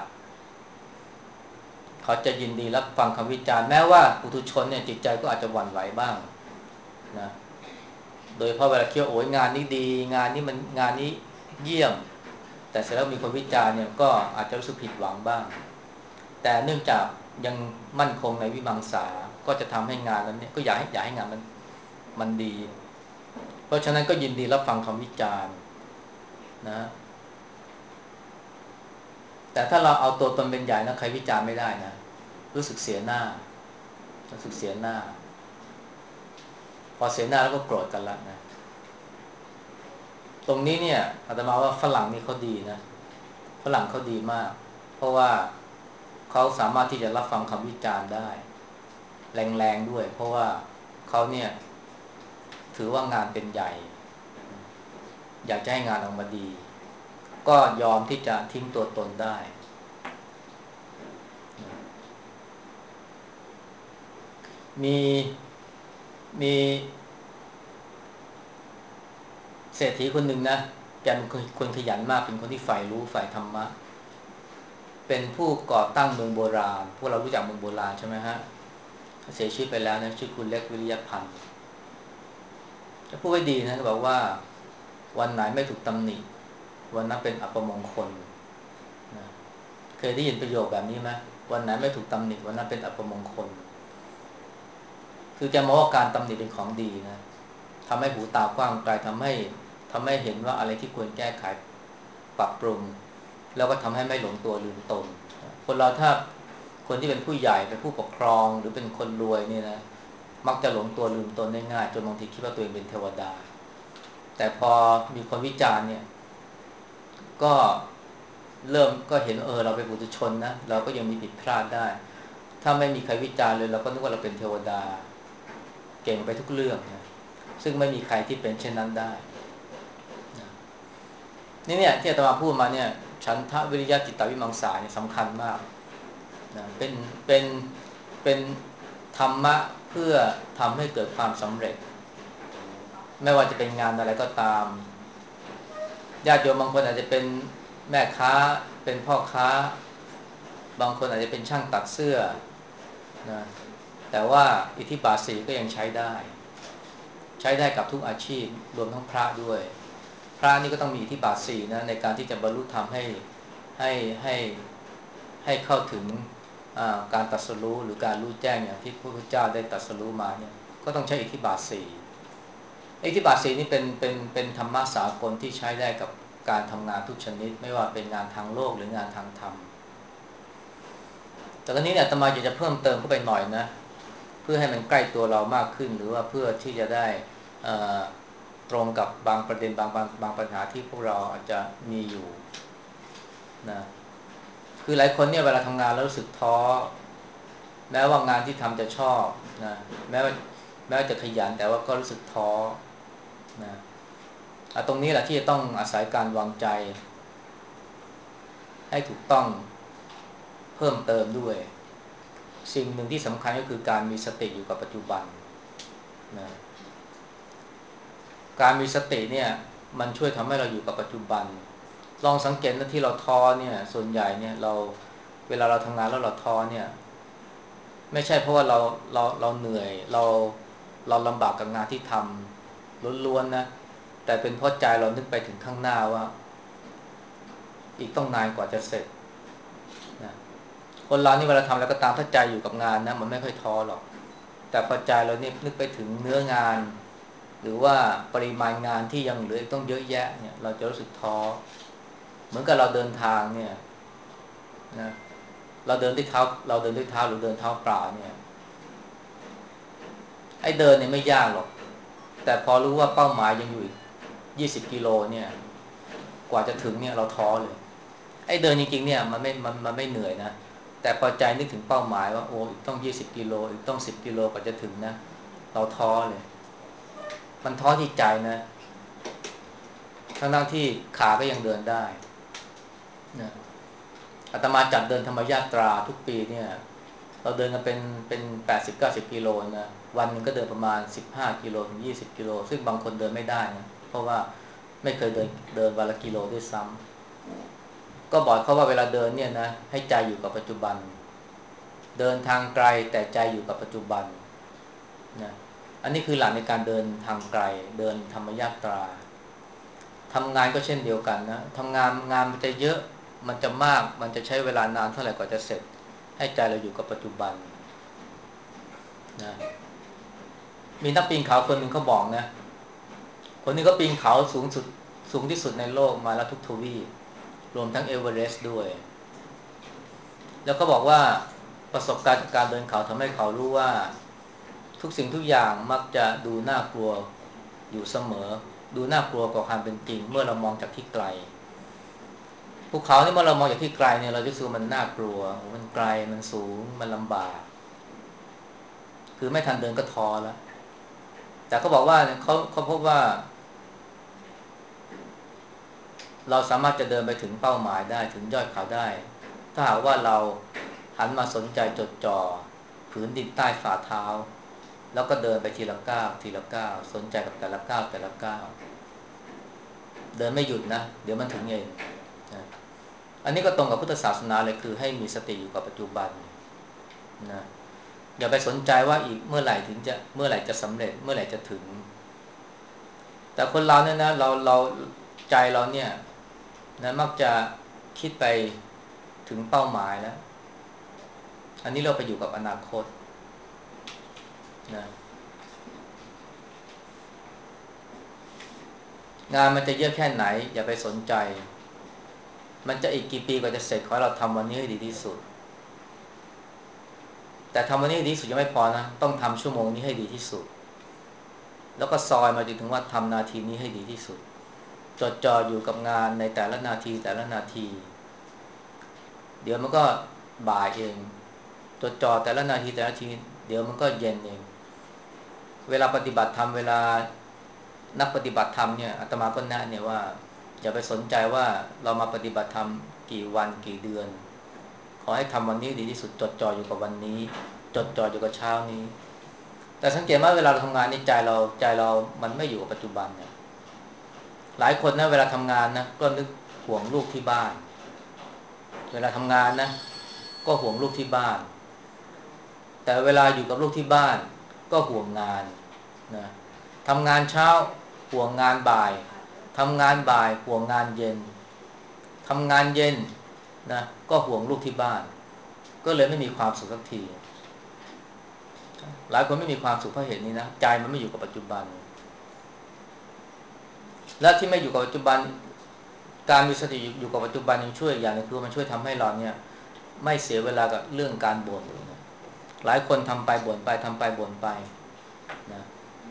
เขาจะยินดีรับฟังคำวิจารณ์แม้ว่าปุถุชนเนี่ยจิตใจก็อาจจะหวั่นไหวบ้างนะโดยเพราะเวลาคิดว่าโอ้ยงานนี้ดีงานนี้มันงานนี้เยี่ยมแต่เสร็จแล้วมีคนวิจารณ์เนี่ยก็อาจจะรู้สึกผิดหวังบ้างแต่เนื่องจากยังมั่นคงในวิมังสาก็จะทำให้งานนั้นเนี่ยก็อยากให้อยากให้งานมันมันดีเพราะฉะนั้นก็ยินดีรับฟังคำวิจารณ์นะแต่ถ้าเราเอาตัวตนเป็นใหญ่นะใครวิจารณ์ไม่ได้นะรู้สึกเสียหน้ารู้สึกเสียหน้าพอเสียหน้าแล้วก็โกรธกันละนะตรงนี้เนี่ยอาตมาว่าฝรั่งนี่เขาดีนะฝรั่งเขาดีมากเพราะว่าเขาสามารถที่จะรับฟังคำวิจารณ์ได้แรงๆด้วยเพราะว่าเขาเนี่ยถือว่างานเป็นใหญ่อยากจะให้งานออกมาดีก็ยอมที่จะทิ้งตัวตนได้มีมีเศรษฐีคนหนึ่งนะแกเป็นคนขยันมากเป็นคนที่ใฝ่รู้ใฝ่ธรรมะเป็นผู้ก่อตั้งเมืองโบราณพวกเรารู้จักเมืองโบราณใช่ไหมฮะเสียชีวิตไปแล้วนะชื่อคุณเล็กวิริยพันธ์จะพูดไว้ดีนะก็บอกว่าวันไหนไม่ถูกตำหนิวันนั้นเป็นอัปมงคลนะเคยได้ยินประโยคแบบนี้ไหมวันไหนไม่ถูกตำหนิวันนั้นเป็นอัปมงคลคือจะมองว่าการตำหนิเป็นของดีนะทำให้หูตากว้างไกลทำให้ทำให้เห็นว่าอะไรที่ควรแก้ไขปรับปรุงแล้วก็ทำให้ไม่หลงตัวลืมตนคนเราถ้าคนที่เป็นผู้ใหญ่เป็นผู้ปกครองหรือเป็นคนรวยเนี่ยนะมักจะหลงตัวลืมตนได้ง่ายจนบางทีคิดว่าตัวเองเป็นเทวดาแต่พอมีคนวิจารณ์เนี่ยก็เริ่มก็เห็นเออเราเป็นปุถุชนนะเราก็ยังมีผิดพลาดได้ถ้าไม่มีใครวิจารณ์เลยเราก็นึกว่าเราเป็นเทวดาเก่งไปทุกเรื่องนะซึ่งไม่มีใครที่เป็นเช่นนั้นได้นะนี่เนี่ยที่อาตมาพูดมาเนี่ยฉันทะวิริยะจิตตวิมังสาเนี่ยสำคัญมากนะเป็นเป็นเป็นธรรมะเพื่อทำให้เกิดความสำเร็จไม่ว่าจะเป็นงานอะไรก็ตามญาติโยมบางคนอาจจะเป็นแม่ค้าเป็นพ่อค้าบางคนอาจจะเป็นช่างตัดเสื้อนะแต่ว่าอิทธิบาทสีก็ยังใช้ได้ใช้ได้กับทุกอาชีพรวมทั้งพระด้วยพระนี่ก็ต้องมีอิทธิบาทสี่นะในการที่จะบรรลุธรรมให้ให้ให้ให้เข้าถึงการตรัสรู้หรือการรู้แจ้งอย่างที่พระพุทธเจ้าได้ตรัสรู้มาเนี่ยก็ต้องใช้อิทธิบาทสี่อิทธิบาทสี่นี่เป็นเป็นเป็นธรรมะสากลที่ใช้ได้กับการทำงานทุกชนิดไม่ว่าเป็นงานทางโลกหรืองานทางธรรมแต่ตอนนี้เนี่ยอาตมาอยากจะเพิ่มเติมเข้าไปหน่อยนะเพื่อให้มันใกล้ตัวเรามากขึ้นหรือว่าเพื่อที่จะได้ตรงกับบางประเด็นบางบางบางปัญหาที่พวกเราอาจจะมีอยู่นะคือหลายคนเนี่ยเวลาทำงานแล้วรู้สึกท้อแม้ว่างานที่ทำจะชอบนะแม้ว่าแม้ว่าจะขยันแต่ว่าก็รู้สึกท้อนะตรงนี้แหละที่จะต้องอาศัยการวางใจให้ถูกต้องเพิ่มเติมด้วยสิ่งหนึ่งที่สำคัญก็คือการมีสติอยู่กับปัจจุบันนะการมีสติเนี่ยมันช่วยทำให้เราอยู่กับปัจจุบันลองสังเกตนะที่เราท้อเนี่ยส่วนใหญ่เนี่ยเราเวลาเราทำงานแล้วเราท้อเนี่ยไม่ใช่เพราะว่าเราเราเราเหนื่อยเราเราลำบากกับงานที่ทำล้วนๆนะแต่เป็นเพราะใจเรานึกไปถึงข้างหน้าว่าอีกต้องนานกว่าจะเสร็จนะคนเรานี่เวลาทำอะไรก็ตามถ้าใจอยู่กับงานนะมันไม่ค่อยท้อหรอกแต่พอใจเรานี่นึกไปถึงเนื้องานหรือว่าปริมาณงานที่ยังเหลือต้องเยอะแยะเนี่ยเราจะรู้สึกท้อเหมือนกับเราเดินทางเนี่ยนะเราเดินด้วยเท้าเราเดินด้วยเท้าหรือเดินเท้าเปล่าเนี่ยไอ้เดินเนี่ยไม่ยากหรอกแต่พอรู้ว่าเป้าหมายยังอยู่อีกยี่สิบกิโลเนี่ยกว่าจะถึงเนี่ยเราท้อเลยไอ้เดินจริงๆเนี่ยมันไม่มันมันไม่เหนื่อยนะแต่พอใจนึกถึงเป้าหมายว่าโอ้อีกต้องยี่สิบกิโลอีกต้องสิบกิโลกว่าจะถึงนะเราท้อเลยมันท้อที่ใจนะทั้งๆที่ขาก็ยังเดินได้นะอาตมาจัดเดินธรรมยาตราทุกปีเนี่ยเราเดินกันเป็นเป็นแปดสิบเก้าสิบกิโลนะวันหนึ่งก็เดินประมาณสิบห้ากิโลถึงยี่สิบกิโลซึ่งบางคนเดินไม่ได้นะเพราะว่าไม่เคยเดินเดินวันละกิโลด้วยซ้ำก็บอกเขาว่าเวลาเดินเนี่ยนะให้ใจอยู่กับปัจจุบันเดินทางไกลแต่ใจอยู่กับปัจจุบันนะอันนี้คือหลักในการเดินทางไกลเดินธรรมยาตราทำงานก็เช่นเดียวกันนะทำงานงานมันจะเยอะมันจะมากมันจะใช้เวลานานเท่าไหร่กว่าจะเสร็จให้ใจเราอยู่กับปัจจุบันนะมีนักปีนเขาคนหนึ่งเขาบอกนะคนนี้ก็ปีนเขาสูงสุดสูงที่สุดในโลกมาแล้วทุกทวีปรวมทั้งเอเวอเรสต์ด้วยแล้วก็บอกว่าประสบการณ์การเดินเขาทำให้เขารู้ว่าทุกสิ่งทุกอย่างมักจะดูน่ากลัวอยู่เสมอดูน่ากลัวกว่าความเป็นจริงเมื่อเรามองจากที่ไกลภูเขานี่เมื่อเรามองจากที่ไกลเนี่ยเราจะรู้สึกว่ามันน่ากลัวมันไกลมันสูงมันลำบากคือไม่ทันเดินก็ท้อแล้วแต่เขาบอกว่าเขาเขาพบว่าเราสามารถจะเดินไปถึงเป้าหมายได้ถึงยอดเขาได้ถ้าหากว่าเราหันมาสนใจจดจ่อผืนดินใต้ฝ่าเท้าแล้วก็เดินไปทีละก้าวทีละก้าวสนใจกับแต่ละก้าวแต่ละก้าวเดินไม่หยุดนะเดี๋ยวมันถึงเองนะอันนี้ก็ตรงกับพุทธศาสนาเลยคือให้มีสติอยู่กับปัจจุบันนะอย่าไปสนใจว่าอีกเมื่อไหร่ถึงจะเมื่อไหร่จะสำเร็จเมื่อไหร่จะถึงแต่คนเราเนี่ยนะเราเราใจเราเนี่ยนะมักจะคิดไปถึงเป้าหมายแล้วอันนี้เราไปอยู่กับอนาคตนะงานมันจะเยอะแค่ไหนอย่าไปสนใจมันจะอีกกี่ปีกว่าจะเสร็จขอให้เราทำวันนี้ให้ดีที่สุดแต่ทำวันนี้ให้ดีที่สุดยังไม่พอนะต้องทำชั่วโมงนี้ให้ดีที่สุดแล้วก็ซอยมาจนถึงว่าทำนาทีนี้ให้ดีที่สุดจดจ่ออยู่กับงานในแต่ละนาทีแต่ละนาทีเดี๋ยวมันก็บ่ายเองจดจ่อแต่ละนาทีแต่ละนาทีเดี๋ยวมันก็เย็นเองเวลาปฏิบัติธรรมเวลานักปฏิบัติธรรมเนี่ยอาตมาก็แนะเนี่ยว่าอย่าไปสนใจว่าเรามาปฏิบัติธรรมกี่วันกี่เดือนขอให้ทำวันนี้ดีที่สุดจดจ่ออยู่กับวันนี้จดจ่ออยู่กับเช้านี้แต่สังเกตว่าเวลาเราทำงานนี่ใจเราใจเรามันไม่อยู่กับปัจจุบันเนี่ยหลายคนนะเวลาทำงานนะก็นึกห่วงลูกที่บ้านเวลาทำงานนะก็ห่วงลูกที่บ้านแต่เวลาอยู่กับลูกที่บ้านก็ห่วงงานนะทำงานเช้าห่วงงานบ่ายทำงานบ่ายห่วงงานเย็นทำงานเย็นนะก็ห่วงลูกที่บ้านก็เลยไม่มีความสุขสักทีหลายคนไม่มีความสุขเพราะเหตุนี้นะใจมันไม่อยู่กับปัจจุบันและที่ไม่อยู่กับปัจจุบันการมีสติอยู่กับปัจจุบันยังช่วยอย่างนึงคือมันช่วยทำให้เราเนี่ยไม่เสียเวลากับเรื่องการบ่นหลายคนทำไปบ่นไปทำไปบ่นไปนะ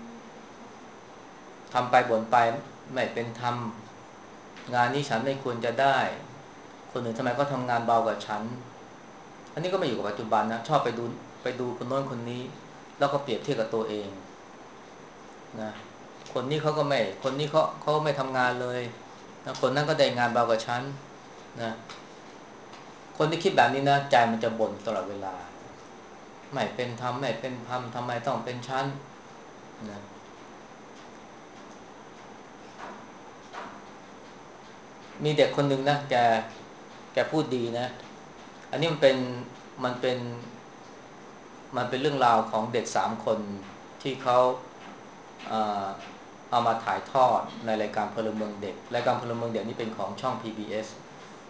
ทำไปบ่นไปไม่เป็นธรรมงานนี้ฉันไม่ควรจะได้คนอื่นทำไมเขาทำงานเบากว่าฉันอันนี้ก็ไม่อยู่กับปัจจุบันนะชอบไปดูไปดูคนโน้นคนนี้แล้วก็เปรียบเทียบกับตัวเองนะคนนี้เขาก็ไม่คนนี้เขาเขาไม่ทำงานเลยนะคนนั้นก็ได้งานเบากว่าฉันนะคนที่คิดแบบนี้นะใจมันจะบ่นตลอดเวลาไม่เป็นธรรมไม่เป็นธรรมทำไมต้องเป็นฉันนะมีเด็กคนหนึ่งนะแกแกพูดดีนะอันนี้มันเป็นมันเป็นมันเป็นเรื่องราวของเด็กสามคนที่เขาเอ่อเอามาถ่ายทอดในรายการพลเมืองเด็กรายการพลเมืองเด็กนี่เป็นของช่อง พี บี เอส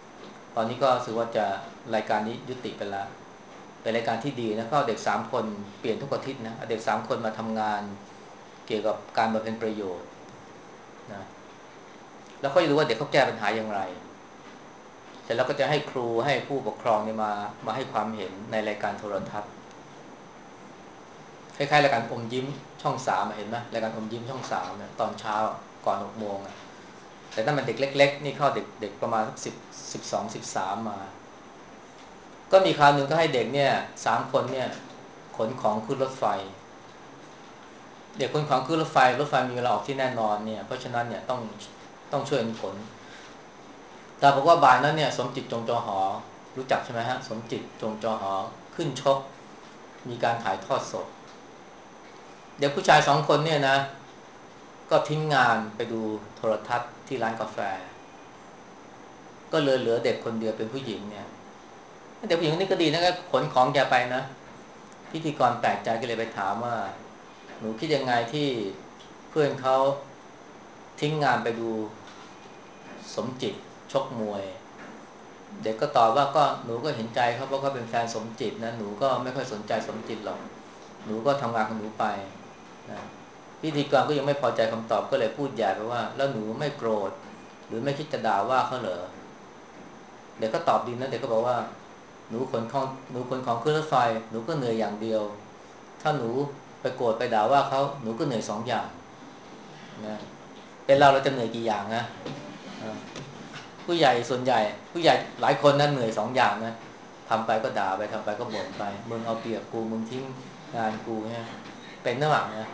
ตอนนี้ก็รู้สึกว่าจะรายการนี้ยุติไปแล้วเป็นรายการที่ดีนะก็เอาเด็กสามคนเปลี่ยนทุกอาทิตย์นะเอาเด็กสามคนมาทำงานเกี่ยวกับการบำเพ็ญประโยชน์นะแล้วก็จะรู้ว่าเด็กเขาแก้ปัญหาอย่างไรเสร็จแล้วก็จะให้ครูให้ผู้ปกครองเนี่ยมามาให้ความเห็นในรายการโทรทัศน์คล้ายๆรายการอมยิ้มช่องสามเห็นไหมรายการอมยิ้มช่องสามเนี่ยตอนเช้าก่อนหกโมงอ่ะแต่นั่นมันเด็กเล็กๆนี่เข้าเด็กเด็กประมาณสิบสิบสองสิบสามมาก็มีคราวหนึ่งก็ให้เด็กเนี่ยสามคนเนี่ยขนของขึ้นรถไฟเด็กขนของขึ้นรถไฟรถไฟมีเวลาออกที่แน่นอนเนี่ยเพราะฉะนั้นเนี่ยต้องต้องช่วยกันขนแต่บอกว่าบ่ายนั้นเนี่ยสมจิตจงจอหอรู้จักใช่ไหมฮะสมจิตจงจอหอขึ้นชกมีการถ่ายทอดสดเด็กผู้ชายสองคนเนี่ยนะก็ทิ้งงานไปดูโทรทัศน์ที่ร้านกาแฟก็เลยเหลือเด็กคนเดียวเป็นผู้หญิงเนี่ยเด็กผู้หญิงคนนี้ก็ดีนะก็ขนของแกไปนะพิธีกรแปลกใจก็เลยไปถามว่าหนูคิดยังไงที่เพื่อนเขาทิ้งงานไปดูสมจิตชกมวยเด็กก็ตอบว่าก็หนูก็เห็นใจเขาเพราะเขาเป็นแฟนสมจิตนะหนูก็ไม่ค่อยสนใจสมจิตหรอกหนูก็ทำงานของหนูไปนะพิธีกรก็ยังไม่พอใจคำตอบก็เลยพูดใหญ่ไปว่าแล้วหนูไม่โกรธหรือไม่คิดจะด่าว่าเขาเหรอเด็กก็ตอบดีนะเด็กก็บอกว่าหนูขนของหนูขนของขึ้นรถไฟหนูก็เหนื่อยอย่างเดียวถ้าหนูไปโกรธไปด่าว่าเขาหนูก็เหนื่อยสองอย่างนะเป็นเราเราจะเหนื่อยกี่อย่างนะผู้ใหญ่ส่วนใหญ่ผู้ใหญ่หลายคนนั้นเหนื่อยสองอย่างนะทำไปก็ด่าไปทำไปก็บ่นไปมึงเอาเปรียบกูมึงทิ้งงานกูเนี่ยเป็นระหว่างนะ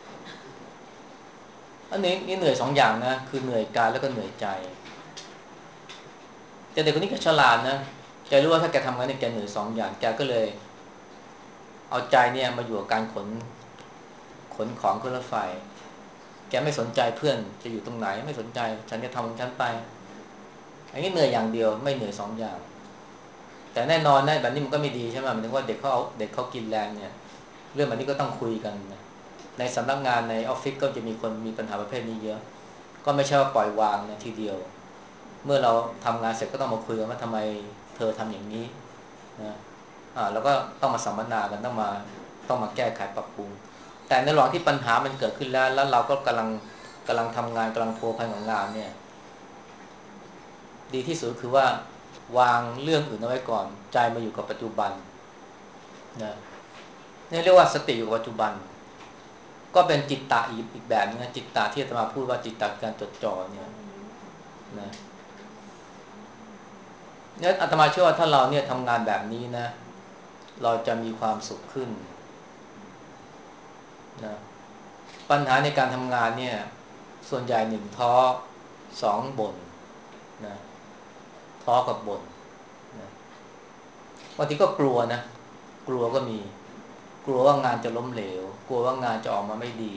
อันนี้นี่เหนื่อยสองอย่างนะคือเหนื่อยกายแล้วก็เหนื่อยใจแต่เด็กคนนี้ก็ฉลาดนะแกรู้ว่าถ้าแกทำงานเนี่ยแกเหนื่อยสองอย่างแกก็เลยเอาใจเนี่ยมาอยู่กับการขนขนของขึ้นรถไฟแกไม่สนใจเพื่อนจะอยู่ตรงไหนไม่สนใจฉันจะทำของฉันไปอันนี้เหนื่อยอย่างเดียวไม่เหนื่อยสองอย่างแต่แน่นอนนะแบบนี้มันก็ไม่ดีใช่ไหมหมายถึงว่าเด็กเขาเอาเด็กเขากินแรงเนี่ยเรื่องแบบนี้ก็ต้องคุยกันนะในสำนักงานในออฟฟิศก็จะมีคนมีปัญหาประเภทนี้เยอะก็ไม่ใช่ว่าปล่อยวางนะทีเดียวเมื่อเราทำงานเสร็จก็ต้องมาคุยกันว่าทำไมเธอทำอย่างนี้นะอ่าแล้วก็ต้องมาสัมมนากันต้องมาต้องมาแก้ไขปรับปรุงแต่ในระหว่างที่ปัญหามันเกิดขึ้นแล้วแล้วเราก็กำลังกำลังทำงานกำลังพัวพันกับงานเนี่ยดีที่สุดคือว่าวางเรื่องอื่นเอาไว้ก่อนใจมาอยู่กับปัจจุบันนะนี่เรียกว่าสติอยู่กับปัจจุบันก็เป็นจิตตะอีกอีกแบบนึงนะจิตตะที่อาตมาพูดว่าจิตตะการจดจ่อเนี่ยนะเนี่ยอาตมาเชื่อว่าถ้าเราเนี่ยทำงานแบบนี้นะเราจะมีความสุขขึ้นนะปัญหาในการทำงานเนี่ยส่วนใหญ่หนึ่งท้อสองบ่นนะท้อกับบ่นนะบางทีก็กลัวนะกลัวก็มีกลัวว่างานจะล้มเหลวกลัวว่างานจะออกมาไม่ดี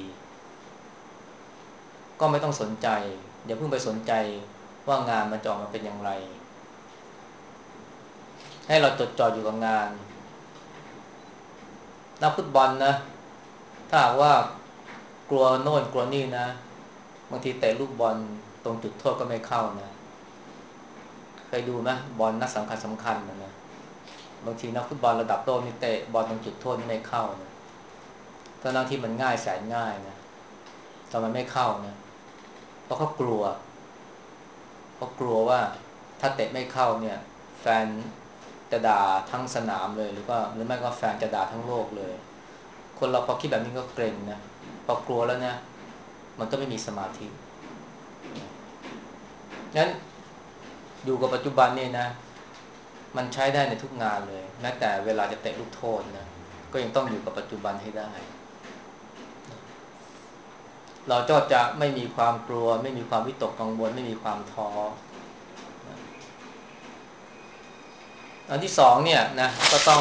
ก็ไม่ต้องสนใจอย่าเพิ่งไปสนใจว่างานมันจะออกมาเป็นอย่างไรให้เราจดจ่ออยู่กับงานนักฟุตบอลนะถ้าหากว่ากลัวโน่นกลัวนี่นะบางทีเตะลูกบอลตรงจุดโทษก็ไม่เข้านะเคยดูไหมบอลนัดสำคัญสำคัญนะนะบางทีนักฟุตบอลระดับโลกนี่เตะบอลตรงจุดโทษนี่ไม่เข้านะทั้งที่มันง่ายแสนง่ายนะแต่มันไม่เข้านะเพราะเขากลัวเขากลัวว่าถ้าเตะไม่เข้าเนี่ยแฟนจะด่าทั้งสนามเลยหรือว่าหรือไม่ก็แฟนจะด่าทั้งโลกเลยคนเราพอคิดแบบนี้ก็เกรงนะพอกลัวแล้วเนี่ยมันก็ไม่มีสมาธิงั้นอยู่กับปัจจุบันนี่นะมันใช้ได้ในทุกงานเลยแม้แต่เวลาจะเตะลูกโทษนะก็ยังต้องอยู่กับปัจจุบันให้ได้เราก็จะไม่มีความกลัวไม่มีความวิตกกังวลไม่มีความท้ออันที่สองเนี่ยนะก็ต้อง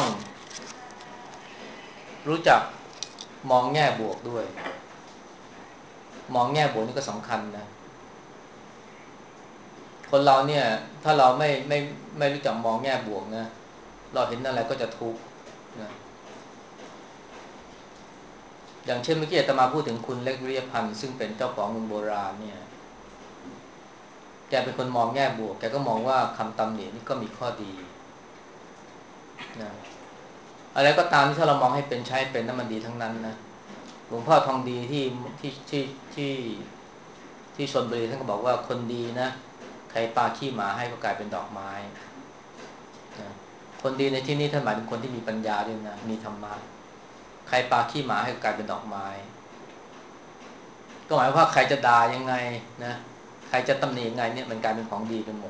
รู้จักมองแง่บวกด้วยมองแง่บวกนี่ก็สำคัญนะคนเราเนี่ยถ้าเราไม่ไม่ไม่รู้จักมองแง่บวกนะเราเห็นอะไรก็จะทุกข์นะอย่างเช่นเมื่อกี้อาตมาพูดถึงคุณเล็กวิริยพันธ์ซึ่งเป็นเจ้าของเมืองโบราณเนี่ยแกเป็นคนมองแง่บวกแกก็มองว่าคำตำหนินี่ก็มีข้อดีนะอะไรก็ตามที่ถ้าเรามองให้เป็นใช้เป็นนั้นมันดีทั้งนั้นนะหลวงพ่อทองดีที่ที่ที่ที่ที่ชลบุรีท่านก็บอกว่าคนดีนะใครปาขี้หมาให้ก็กลายเป็นดอกไม้นะคนดีในที่นี้ท่านหมายถึงคนที่มีปัญญาด้วยนะมีธรรมะใครปาขี้หมาให้ก็กลายเป็นดอกไม้ก็หมายว่าใครจะด่ายังไงนะใครจะตำหนิยังไงเนี่ยมันกลายเป็นของดีไปหมด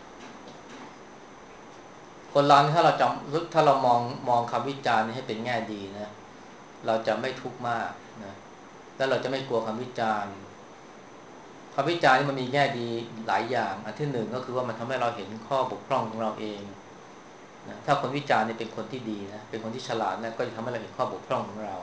คนเราถ้าเราจำถ้าเรามองมองคำวิจารณ์ให้เป็นแง่ดีนะเราจะไม่ทุกข์มากนะแล้วเราจะไม่กลัวคำวิจารณ์คำวิจารณ์นี่มันมีแง่ดีหลายอย่างอันที่หนึ่งก็คือว่ามันทำให้เราเห็นข้อบกพร่องของเราเองนะถ้าคนวิจารณ์นี่เป็นคนที่ดีนะเป็นคนที่ฉลาดนะก็จะทำให้เราเห็นข้อบกพร่องของเรา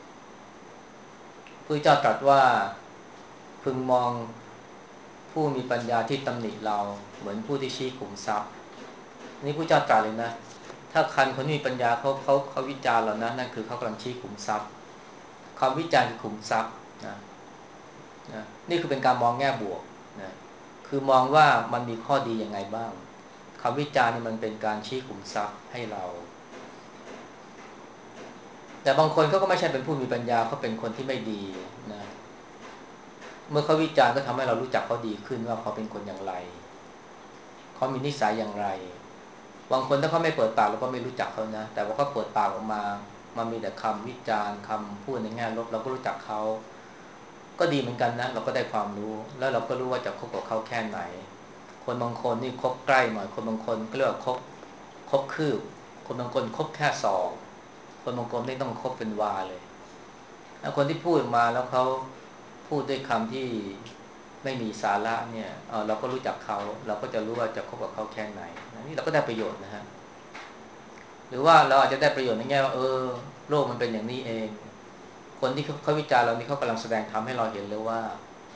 พระเจ้าตรัสว่าพึงมองผู้มีปัญญาที่ตำหนิเราเหมือนผู้ที่ชี้ขุมทรัพย์นี่พระเจ้าตรัสเลยนะถ้าคันคนมีปัญญาเขาเขาเขาวิจารณ์เรานะนั่นคือเขากำลังชี้ขุมทรัพย์ความวิจารณ์คือขุมทรัพย์นะนะนี่คือเป็นการมองแง่บวกนะคือมองว่ามันมีข้อดียังไงบ้างคำวิจารณ์นี่มันเป็นการชี้ขุมทรัพย์ให้เราแต่บางคนเขาก็ไม่ใช่เป็นผู้มีปัญญาเขาเป็นคนที่ไม่ดีนะเมื่อเขาวิจารณ์ก็ทำให้เรารู้จักเขาดีขึ้นว่าเขาเป็นคนอย่างไรเขามีนิสัยอย่างไรบางคนถ้าเขาไม่เปิดปากเราก็ไม่รู้จักเขานะแต่ว่าเขาเปิดปากออกมามันมีแต่คำวิจารณ์คำพูดในแง่ลบเราก็รู้จักเขาก็ดีเหมือนกันนะเราก็ได้ความรู้แล้วเราก็รู้ว่าจะคบกับเขาแค่ไหนคนบางคนนี่คบใกล้หน่อยคนบางคนก็เรียกว่าคบคบคืบคนบางคนคบแค่ศอกคนบางคนไม่ต้องคบเป็นวาเลยแล้วคนที่พูดออกมาแล้วเขาพูดด้วยคำที่ไม่มีสาระเนี่ยเออเราก็รู้จักเขาเราก็จะรู้ว่าจะคบกับเขาแค่ไหนนี่เราก็ได้ประโยชน์นะฮะหรือว่าเราอาจจะได้ประโยชน์ในแง่ว่าเออโลกมันเป็นอย่างนี้เองคนที่เขาวิจารณ์เรานี่เขากำลังแสดงทำให้เราเห็นเลยว่า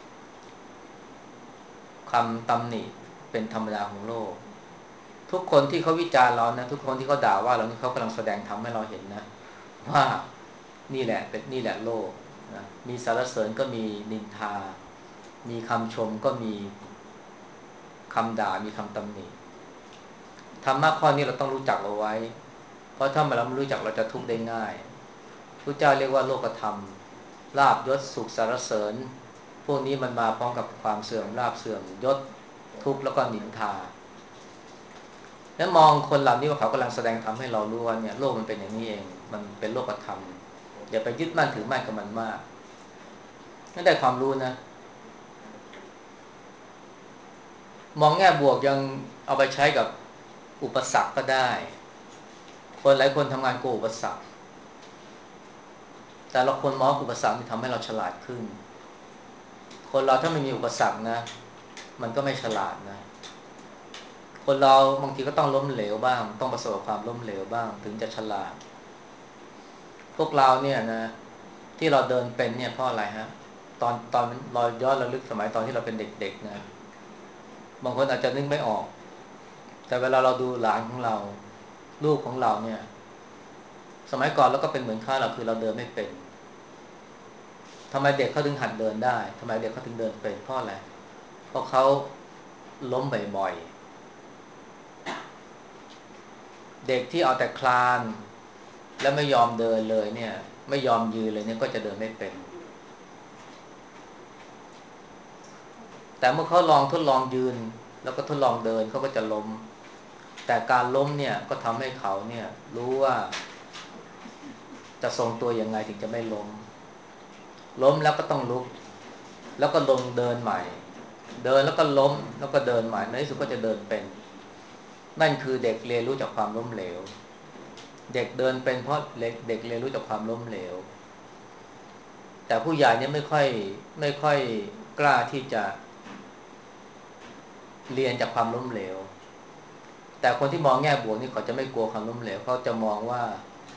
คำตำหนิเป็นธรรมดาของโลกทุกคนที่เขาวิจารณ์เรานะทุกคนที่เขาด่าว่าเรานี่เขากำลังแสดงทำให้เราเห็นนะว่านี่แหละเป็นนี่แหละโลกนะมีสรรเสริญก็มีนินทามีคำชมก็มีคำด่ามีคำตำหนิธรรมะข้อนี้เราต้องรู้จักเอาไว้เพราะถ้าเราไม่รู้จักเราจะทุกข์ได้ง่ายพระเจ้าเรียกว่าโลกธรรมลาภยศสุขสรรเสริญพวกนี้มันมาพร้อมกับความเสื่อมลาภเสื่อมยศทุกข์แล้วก็นินทาแล้วมองคนเหล่านี้ว่าเขากำลังแสดงทำให้เรารู้ว่าเนี่ยโลกมันเป็นอย่างนี้เองมันเป็นโลกธรรมอย่าไปยึดมั่นถือมั่นกับมันมากไม่ได้ความรู้นะมองแง่บวกยังเอาไปใช้กับอุปสรรคก็ได้คนหลายคนทำงานกลัวอุปสรรคแต่เราควรมองอุปสรรคที่ทำให้เราฉลาดขึ้นคนเราถ้าไม่มีอุปสรรคนะมันก็ไม่ฉลาดนะคนเราบางทีก็ต้องล้มเหลวบ้างต้องประสบความล้มเหลวบ้างถึงจะฉลาดพวกเราเนี่ยนะที่เราเดินเป็นเนี่ยเพราะอะไรฮะตอนตอนเราย้อนระลึกสมัยตอนที่เราเป็นเด็กๆนะบางคนอาจจะนึกไม่ออกแต่เวลาเราดูหลานของเราลูกของเราเนี่ยสมัยก่อนเราก็เป็นเหมือนข้าเราคือเราเดินไม่เป็นทำไมเด็กเขาถึงหัดเดินได้ทำไมเด็กเขาถึงเดินเป็นเพราะอะไรเพราะเขาล้มบ่อยๆเด็กที่เอาแต่คลานแล้วไม่ยอมเดินเลยเนี่ยไม่ยอมยืนเลยเนี่ยก็จะเดินไม่เป็นแต่เมื่อเขาลองทดลองยืนแล้วก็ทดลองเดินเขาก็จะล้มแต่การล้มเนี่ยก็ทำให้เขาเนี่ยรู้ว่าจะทรงตัวยังไงถึงจะไม่ล้มล้มแล้วก็ต้องลุกแล้วก็ลงเดินใหม่เดินแล้วก็ล้มแล้วก็เดินใหม่ในที่สุดก็จะเดินเป็นนั่นคือเด็กเรียนรู้จากความล้มเหลวเด็กเดินเป็นเพราะเด็กเรียนรู้จากความล้มเหลวแต่ผู้ใหญ่เนี่ยไม่ค่อยไม่ค่อยกล้าที่จะเรียนจากความล้มเหลวแต่คนที่มองแง่บวกนี่เขาจะไม่กลัวความล้มเหลวเขาจะมองว่า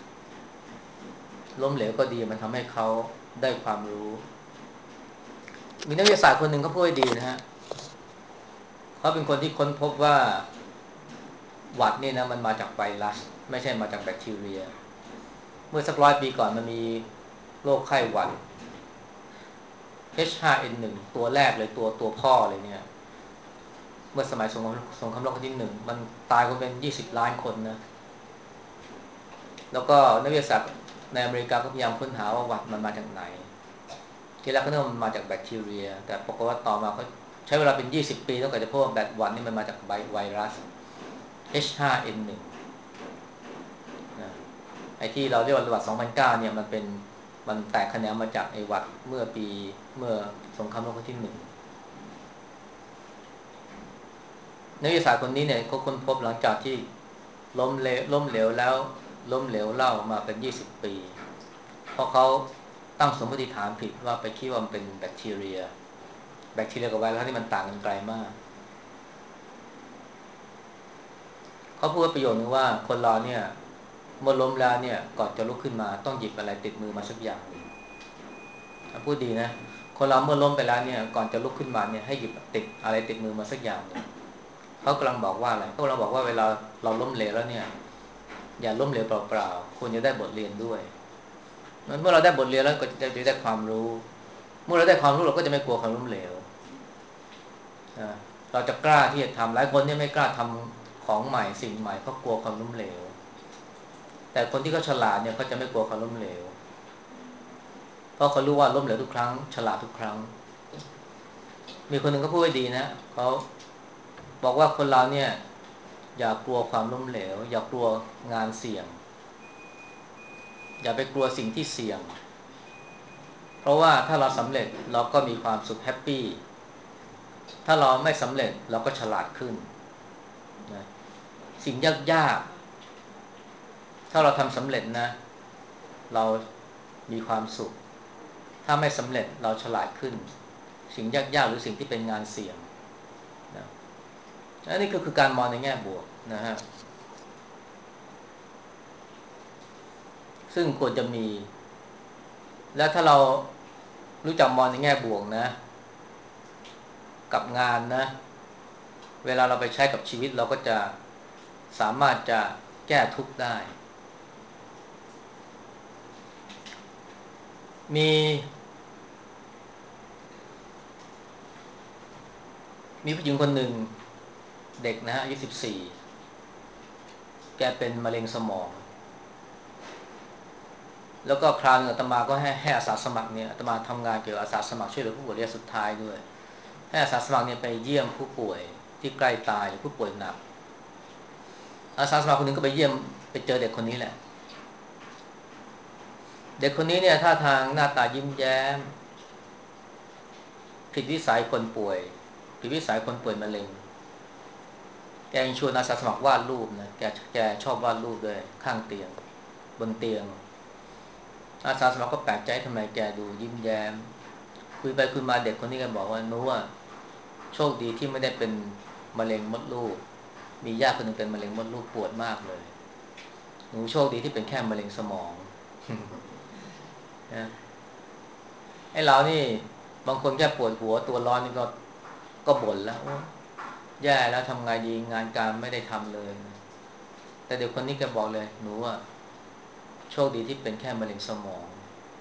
ล้มเหลวก็ดีมันทำให้เขาได้ความรู้มีนักวิทยาศาสตร์คนหนึ่งเขาพูดไว้ดีนะฮะเขาเป็นคนที่ค้นพบว่าหวัดนี่นะมันมาจากไวรัสไม่ใช่มาจากแบคทีเรียเมื่อสักร้อยปีก่อนมันมีโรคไข้หวัด เอช ห้า เอ็น หนึ่ง ตัวแรกเลยตัวตัวพ่อเลยเนี่ยเมื่อสมัยสงครามสงครามโลกครั้งที่หนึ่งมันตายกันเป็นยี่สิบล้านคนนะแล้วก็นักวิทยาศาสตร์ในอเมริกาก็พยายามค้นหาว่าหวัดมันมาจากไหนทีแรกก็นึกว่ามันมาจากแบคทีเรียแต่ปรากฏว่าต่อมาเขาใช้เวลาเป็นยี่สิบปีตั้งแต่จะพบว่าแบคหวัดนี่มันมาจากไวรัส เอช ไฟว์ เอ็น วัน นะไอ้ที่เราเรียกว่าหวัดสองพันเก้าเนี่ยมันเป็นมันแตกแขนงมาจากไอ้หวัดเมื่อปีเมื่อสงครามโลกครั้งที่หนึ่งนักวิทยาศาสตร์คนนี้เนี่ยเขาค้นพบหลังจากที่ล้มเหลวล้มเหลวแล้วล้มเหลวเล่ามาเป็นยี่สิบปีเพราะเขาตั้งสมมติฐานผิดว่าไปคิดว่ามันเป็นแบคทีเรียแบคทีเรียกับไวรัสที่มันต่างกันไกลมากเขาพูดประโยชน์นึงว่าคนเราเนี่ยเมื่อล้มแล้วเนี่ยก่อนจะลุกขึ้นมาต้องหยิบอะไรติดมือมาสักอย่างหนึ่งพูดดีนะคนเราเมื่อล้มไปแล้วเนี่ยก่อนจะลุกขึ้นมาเนี่ยให้หยิบติดอะไรติดมือมาสักอย่างหนึ่งเขากำลังบอกว่าอะไรเขากำลังบอกว่าเวลาเราล้มเหลวแล้วเนี่ยอย่าล้มเหลวเปล่าๆควรจะได้บทเรียนด้วยเมื่อเราได้บทเรียนแล้วก็จะได้ความรู้เมื่อเราได้ความรู้เราก็จะไม่กลัวความล้มเหลวเราจะกล้าที่จะทำหลายคนเนี่ยไม่กล้าทำของใหม่สิ่งใหม่เพราะกลัวความล้มเหลวแต่คนที่เขาฉลาดเนี่ยเขาจะไม่กลัวความล้มเหลวเพราะเขารู้ว่าล้มเหลวทุกครั้งฉลาดทุกครั้งมีคนหนึ่งก็พูดไว้ดีนะเขาบอกว่าคนเราเนี่ยอย่ากลัวความล้มเหลวอย่ากลัวงานเสี่ยงอย่าไปกลัวสิ่งที่เสี่ยงเพราะว่าถ้าเราสำเร็จเราก็มีความสุขแฮปปี้ถ้าเราไม่สำเร็จเราก็ฉลาดขึ้นนะสิ่งยากๆถ้าเราทำสำเร็จนะเรามีความสุขถ้าไม่สำเร็จเราฉลาดขึ้นสิ่งยากๆหรือสิ่งที่เป็นงานเสี่ยงนะอันนี้ก็คือการมองในแง่บวกนะฮะซึ่งควรจะมีแล้วถ้าเรารู้จักมองในแง่บวกนะกับงานนะเวลาเราไปใช้กับชีวิตเราก็จะสามารถจะแก้ทุกข์ได้มีมีผู้หญิงคนหนึ่งเด็กนะฮะอายุสิบสี่แกเป็นมะเร็งสมองแล้วก็คราวนึงอาตมาก็ให้ให้อาสาสมัครเนี่ยอาตมาทำงานเกี่ยวกับอาสาสมัครช่วยเหลือผู้ป่วยระยะสุดท้ายด้วยให้อาสาสมัครเนี่ยไปเยี่ยมผู้ป่วยที่ใกล้ตายผู้ป่วยหนักอาสาสมัครคนหนึ่งก็ไปเยี่ยมไปเจอเด็กคนนี้แหละเด็กคนนี้เนี่ยท่าทางหน้าตายิ้มแย้มผิดวิสัยคนป่วยผิดวิสัยคนป่วยมะเร็งแกยังชวนอาสาสมัครวาดรูปนะแกแกชอบวาดรูปด้วยข้างเตียงบนเตียงอาสาสมัครก็แปลกใจทำไมแกดูยิ้มแย้มคุยไปคุยมาเด็กคนนี้ก็บอกว่าหนูอ่ะโชคดีที่ไม่ได้เป็นมะเร็งมดลูกมีญาติคนหนึ่งเป็นมะเร็งมดลูกปวดมากเลยหนูโชคดีที่เป็นแค่มะเร็งสมองนะไอ้เรานี่บางคนแค่ปวดหัวตัวร้อนนี่ก็ก็บ่นแล้วแย่แล้วทำไงดีงานการไม่ได้ทำเลยแต่เด็กคนนี้แกบอกเลยหนูอ่ะโชคดีที่เป็นแค่มะเร็งสมอง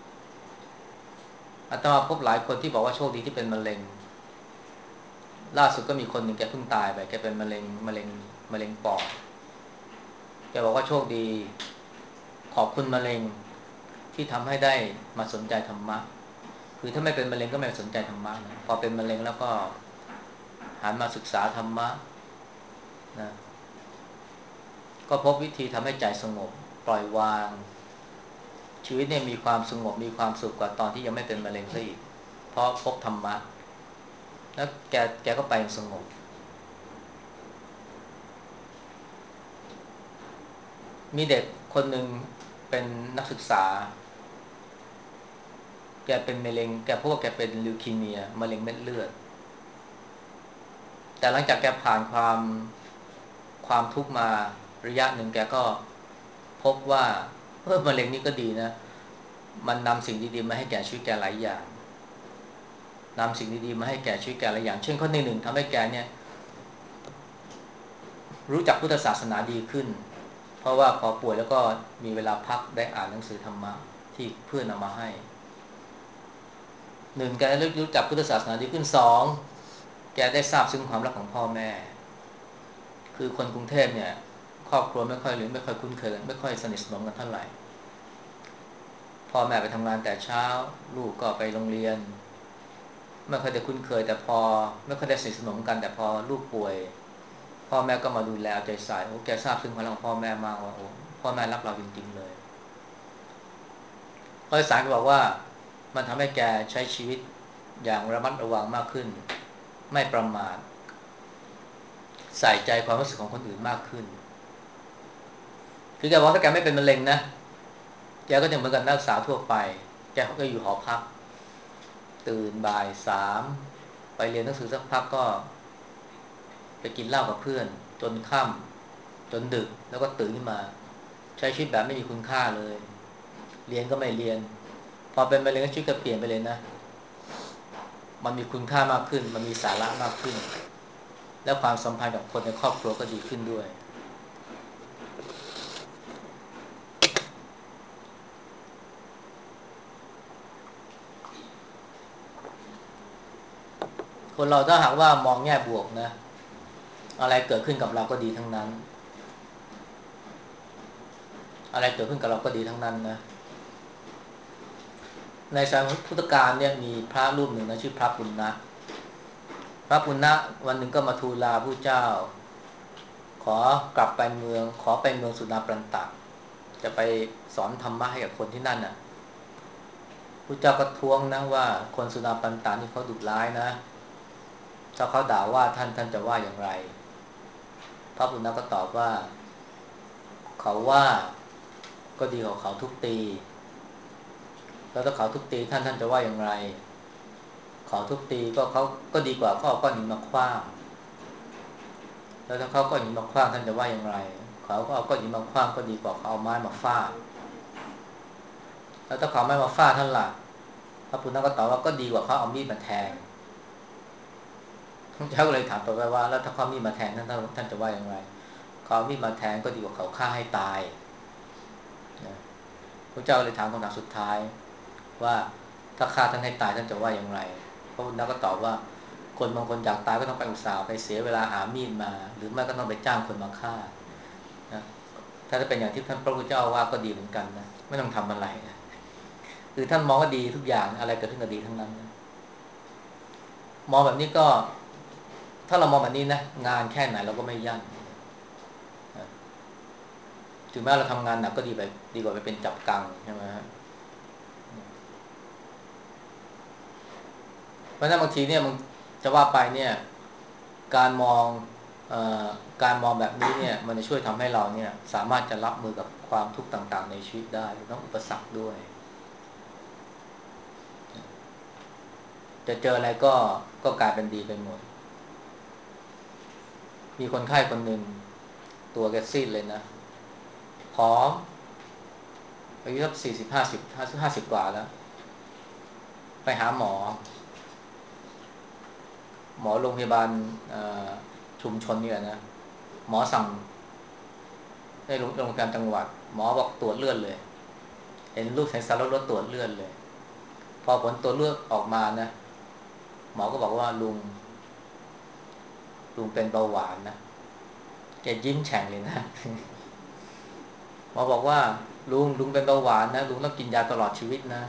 อาตมาพบหลายคนที่บอกว่าโชคดีที่เป็นมะเร็งล่าสุดก็มีคนหนึ่งแกเพิ่งตายไปแกเป็นมะเร็งมะเร็งมะเร็งปอดแกบอกว่าโชคดีขอบคุณมะเร็งที่ทำให้ได้มาสนใจธรรมะคือถ้าไม่เป็นมะเร็งก็ไม่สนใจธรรมะนะพอเป็นมะเร็งแล้วก็หันมาศึกษาธรรมะนะก็พบวิธีทำให้ใจสงบปล่อยวางชีวิตเนี่ยมีความสงบมีความสุขกว่าตอนที่ยังไม่เป็นมะเร็งซะอีกเพราะพบธรรมะแล้วแกแกก็ไปอย่างสงบมีเด็กคนหนึ่งเป็นนักศึกษาแกเป็นมะเร็งแกพบว่าแกเป็นลิวคีเมียมะเร็งเม็ดเลือดแต่หลังจากแกผ่านความความทุกข์มาระยะหนึ่งแกก็พบว่าเออมะเร็งนี่ก็ดีนะมันนำสิ่งดีๆมาให้แก่ชีวิตแกหลายอย่างนำสิ่งดีๆมาให้แก่ชีวิตแกหลายอย่างเช่นข้อที่หนึ่งทำให้แกเนี่ยรู้จักพุทธศาสนาดีขึ้นเพราะว่าพอป่วยแล้วก็มีเวลาพักได้อ่านหนังสือธรรมะที่เพื่อนเอามาให้หนึ่งแกรู้จักพุทธศาสนาดีขึ้นสองแกได้ทราบซึ้งความรักของพ่อแม่คือคนกรุงเทพเนี่ยครอบครัวไม่ค่อยหรือไม่ค่อยคุ้นเคยกันไม่ค่อยสนิทสนมกันเท่าไหร่พ่อแม่ไปทำงานแต่เช้าลูกก็ไปโรงเรียนไม่ค่อยได้คุ้นเคยแต่พอไม่ค่อยได้สนิทสนมกันแต่พอลูกป่วยพ่อแม่ก็มาดูแลเอาใจใส่โอ้แกทราบซึ้งความรักของพ่อแม่มากว่าโอ้พ่อแม่รักเราจริงๆเลยข้อที่สามก็บอกว่ามันทำให้แกใช้ชีวิตอย่างระมัดระวังมากขึ้นไม่ประมาทใส่ใจความรู้สึกของคนอื่นมากขึ้นคือแกบอกถ้าแกไม่เป็นมะเร็งนะแกก็จะเหมือนกับนักศึกษาทั่วไปแกก็อยู่หอพักตื่นบ่ายสามไปเรียนหนังสือสักพักก็ไปกินเหล้ากับเพื่อนจนค่ำจนดึกแล้วก็ตื่นขึ้นมาใช้ชีวิตแบบไม่มีคุณค่าเลยเรียนก็ไม่เรียนพอเป็นมะเร็งชีวิตก็เปลี่ยนไปเลยนะมันมีคุณค่ามากขึ้นมันมีสาระมากขึ้นและความสัมพันธ์กับคนในครอบครัวก็ดีขึ้นด้วยคนเราถ้าหากว่ามองแง่บวกนะอะไรเกิดขึ้นกับเราก็ดีทั้งนั้นอะไรเกิดขึ้นกับเราก็ดีทั้งนั้นนะในสมัยพุทธกาลเนี่ยมีพระรูปหนึ่งนะชื่อพระปุณณะพระปุณณะวันหนึ่งก็มาทูลลาพระเจ้าขอกลับไปเมืองขอไปเมืองสุนาปรันตะจะไปสอนธรรมะให้กับคนที่นั่นน่ะพระเจ้าก็ท้วงนะว่าคนสุนาปรันตะนี่เขาดุร้ายนะถ้าเขาด่าว่าท่านท่านจะว่าอย่างไรพระปุณณะก็ตอบว่าเขาว่าก็ดีกว่าเขาทุบตีแล้วถ้าเขาทุบตีท่านท่านจะว่าอย่างไรเขาทุบตีก็เขาก็ดีกว่าเขาเอาก้อนหินมาขว้างแล้วถ้าเขาก้อนหินมาขว้างท่านจะว่าอย่างไรเขาก็เอาก้อนหินมาขว้างก็ดีกว่าเขาเอาไม้มาฟาดแล้วถ้าเขาไม่มาฟาดท่านล่ะพระปุณณะก็ตอบว่าก็ดีกว่าเขาเอามีดมาแทงพระเจ้าก็เลยถามต่อไปว่าแล้วถ้าเขามีดมาแทงท่านท่านจะว่าอย่างไรเขาเอามีดมาแทงก็ดีกว่าเขาฆ่าให้ตายนะพระเจ้าเลยถามคำถามสุดท้ายว่าถ้าฆ่าท่านให้ตายท่านจะว่าอย่างไรพระพุทธเจ้าก็ตอบว่าคนบางคนอยากตายก็ต้องไปอุตส่าห์ไปเสียเวลาหามีดมาหรือไม่ก็ต้องไปจ้างคนมาฆ่านะถ้าจะเป็นอย่างที่ท่านพระพุทธเจ้าว่าก็ดีเหมือนกันนะไม่ต้องทำอะไรนะคือท่านมองว่าดีทุกอย่างอะไรเกิดขึ้นก็ดีทั้งนั้นนะมองแบบนี้ก็ถ้าเรามองแบบนี้นะงานแค่ไหนเราก็ไม่ยั่นนะถึงแม้เราทำงานหนักก็ดีไปดีกว่าไปเป็นจับกังใช่ไหมฮะเพราะฉะนั้นบางทีเนี่ยมันจะว่าไปเนี่ยการมองเอ่อการมองแบบนี้เนี่ยมันจะช่วยทำให้เราเนี่ยสามารถจะรับมือกับความทุกข์ต่างๆในชีวิตได้ต้องอุปสรรคด้วยจะเจออะไรก็ก็กลายเป็นดีไปหมดมีคนไข้คนหนึ่งตัวแกซีดเลยนะผอมอายุสักสี่สิบห้าสิบห้าห้าสิบกว่าแล้วไปหาหมอหมอโรงพยาบาลชุมชนเนี่ยนะหมอสั่งให้โรงพยาบาลจังหวัดหมอบอกตรวจเลือดเลยเห็นรูปเห็นสารรถตรวจเลือดเลยพอผลตรวจเลือดออกมานะหมอก็บอกว่าลุงลุงเป็นเบาหวานนะแกยิ้มแฉ่งเลยนะหมอบอกว่าลุงลุงเป็นเบาหวานนะลุงต้องกินยาตลอดชีวิตนะ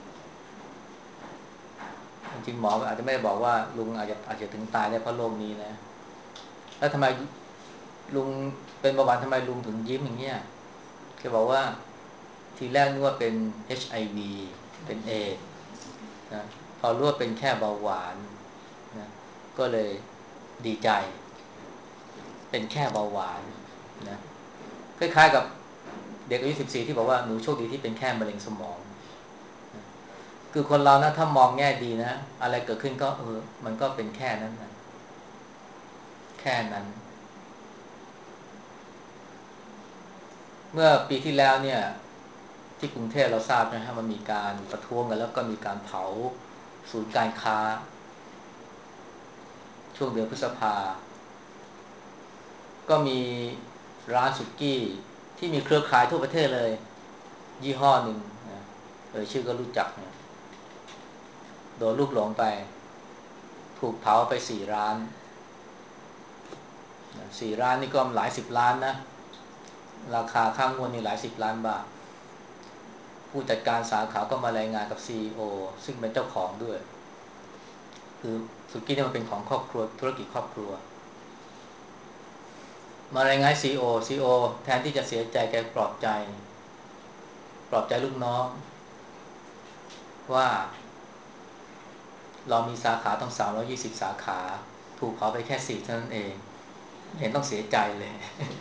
จริงๆหมออาจจะไม่ได้บอกว่าลุงอาจจะอาจจะถึงตายได้เพราะโรคนี้นะแล้วทำไมลุงเป็นเบาหวานทำไมลุงถึงยิ้มอย่างเงี้ยแกบอกว่าทีแรกนึกว่าเป็น เอช ไอ วี เป็นเอดส์นะพอรู้ว่าเป็นแค่เบาหวานนะก็เลยดีใจเป็นแค่เบาหวานนะคล้ายๆกับเด็กอายุสิบสี่ที่บอกว่าหนูโชคดีที่เป็นแค่มะเร็งสมองนะคือคนเรานะถ้ามองแง่ดีนะอะไรเกิดขึ้นก็เออมันก็เป็นแค่นั้นนะแค่นั้นเมื่อปีที่แล้วเนี่ยที่กรุงเทพเราทราบนะฮะมันมีการประท้วงกันแล้วก็มีการเผาศูนย์การค้าช่วงเดือนพฤษภาก็มีร้านสุกี้ที่มีเครือข่ายทั่วประเทศเลยยี่ห้อหนึ่งนะเออชื่อก็รู้จักนะโดนลูกหลงไปถูกเผาไปสี่ร้านสี่ร้านนี่ก็หลายสิบล้านนะราคาค่างวดนี่หลายสิบล้านบาทผู้จัดการสาขาก็มารายงานกับ ซี อี โอ ซึ่งเป็นเจ้าของด้วยคือสุกี้เนี่ยมันเป็นของครอบครัวธุรกิจครอบครัวมารายงาน ซี อี โอ ซี อี โอ แทนที่จะเสียใจแกปลอบใจปลอบใจลูกน้องว่าเรามีสาขาต้องสามร้อยยี่สิบสาขาถูกเผาไปแค่สี่เท่านั้นเองเห็นต้องเสียใจเลย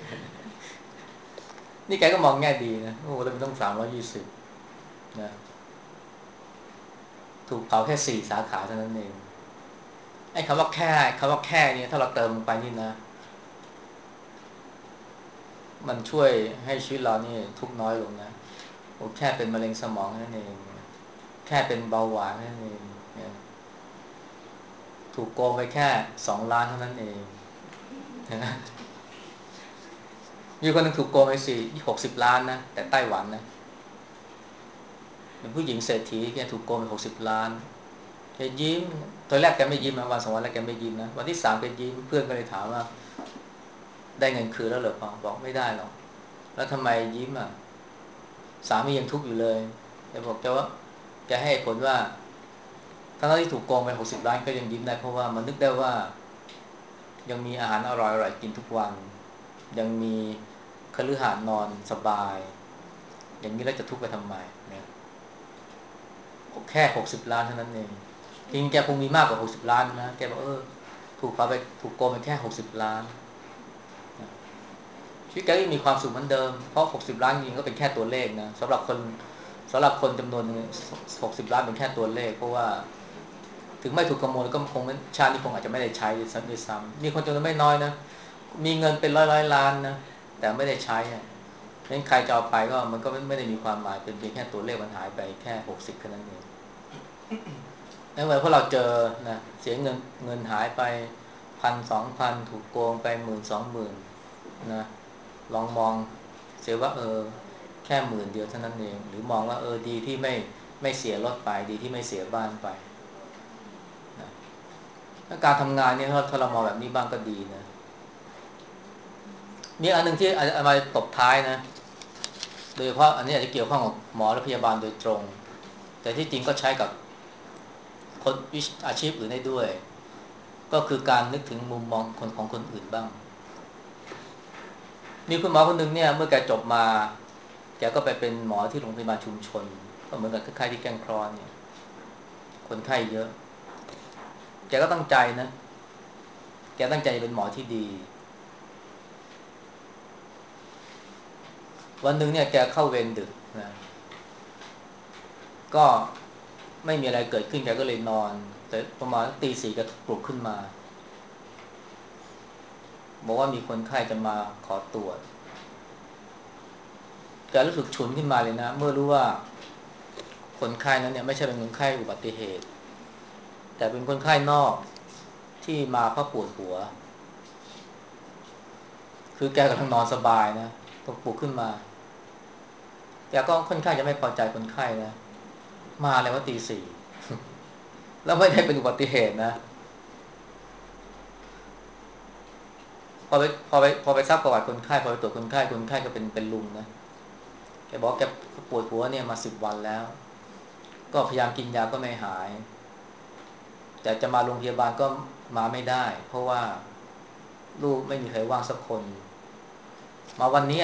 นี่แกก็มองแง่ดีนะโอ้เราไม่ต้องสามร้อยยี่สิบนะถูกเผาแค่สี่สาขาเท่านั้นเองไอ้คำว่าแค่คำว่าแค่เนี่ยถ้าเราเติมลงไปนี่นะมันช่วยให้ชีวิตเรานี่ทุกน้อยลงนะโอ้แค่เป็นมะเร็งสมองนั่นเองแค่เป็นเบาหวานนั่นเองถูกโกงไปแค่สองล้านเท่านั้นเองนะมีคนนึงถูกโกงไปสี่หกสิบล้านนะแต่ไต้หวันนะเป็นผู้หญิงเศรษฐีแกถูกโกงไปหกสิบล้านแกยิ้มตอนแรกแกไม่ยิ้มนะวันสองวันแรกแกไม่ยิ้มนะวันที่สามแกยิ้มเพื่อนก็เลยถามว่าได้เงินคืนแล้วเหรอบอกไม่ได้หรอกแล้วทำไมยิ้มอ่ะสามียังทุกข์อยู่เลยแกบอกแกว่าแกให้ผลว่าทั้งที่ถูกโกงไปหกสิบล้านก็ยังยิ้มได้เพราะว่ามันนึกได้ว่ายังมีอาหารอร่อยๆกินทุกวันยังมีคฤหาสน์นอนสบายอย่างนี้แล้วจะทุกข์ไปทำไมเนี่ยแค่หกสิบล้านเท่านั้นเองจริงแกคงมีมากกว่าหกสิบล้านนะแกบอกเออถูกพาไปถูกโกงไปแค่หกสิบล้านชีวิตแกก็มีความสุขเหมือนเดิมเพราะหกสิบล้านจริงก็เป็นแค่ตัวเลขนะสำหรับคนสำหรับคนจำนวนหกสิบล้านเป็นแค่ตัวเลขเพราะว่าถึงไม่ถูกขโมยก็คงชาตินี้คงอาจจะไม่ได้ใช้ด้วยซ้ำมีคนจำนวนไม่น้อยนะมีเงินเป็นร้อยร้อยล้านนะแต่ไม่ได้ใช้อ่ะงั้นใครจะเอาไปก็มันก็ไม่ได้มีความหมายเป็นเพียงแค่ตัวเลขมันหายไปแค่หกสิบแค่นั้นเองนั่นหมายความเราเจอนะเสียเงินเงินหายไปพันสองพันถูกโกงไปหมื่นสองหมื่นนะลองมองเสียว่าเออแค่หมื่นเดียวเท่านั้นเองหรือมองว่าเออดีที่ไม่ไม่เสียรถไปดีที่ไม่เสียบ้านไปนะการทำงานเนี่ยถ้าเรามองแบบนี้บ้างก็ดีนะมีอันนึงที่เอามาตบท้ายนะโดยเฉพาะอันนี้อาจจะเกี่ยวข้องกับหมอและพยาบาลโดยตรงแต่ที่จริงก็ใช้กับคนวิชอาชีพอื่นได้ด้วยก็คือการนึกถึงมุมมองคนของคนอื่นบ้างมีคุณหมอคนหนึ่งเนี่ยเมื่อแกจบมาแกก็ไปเป็นหมอที่โรงพยาบาลชุมชนก็เหมือนกับคล้ายๆที่แกล้งคลอนเนี่ยคนไข้เยอะแกก็ตั้งใจนะแกตั้งใจเป็นหมอที่ดีวันหนึ่งเนี่ยแกเข้าเวรดึกนะก็ไม่มีอะไรเกิดขึ้นแกก็เลยนอนแต่ประมาณตีสี่ก็ปลุกขึ้นมาบอกว่ามีคนไข้จะมาขอตรวจแกรู้สึกฉุนขึ้นมาเลยนะเมื่อรู้ว่าคนไข้นั้นเนี่ยไม่ใช่เป็นคนไข้อุบัติเหตุแต่เป็นคนไข้นอกที่มาเพราะปวดหัวคือแกกำลังนอนสบายนะต้องปลุกขึ้นมาแกก็ค่อนข้างจะไม่พอใจคนไข้นะมาอะไรว่าตีสี่แล้วไม่ได้เป็นอุบัติเหตุนะพอไปพอไปพอไปซักประวัติคนไข้พอไปตรวจคนไข้คนไข้ก็เป็นเป็นลุงนะแกบอกแกปวดหัวเนี่ยมาสิบวันแล้วก็พยายามกินยาก็ไม่หายแต่จะมาโรงพยาบาลก็มาไม่ได้เพราะว่าลูกไม่มีใครว่างสักคนมาวันนี้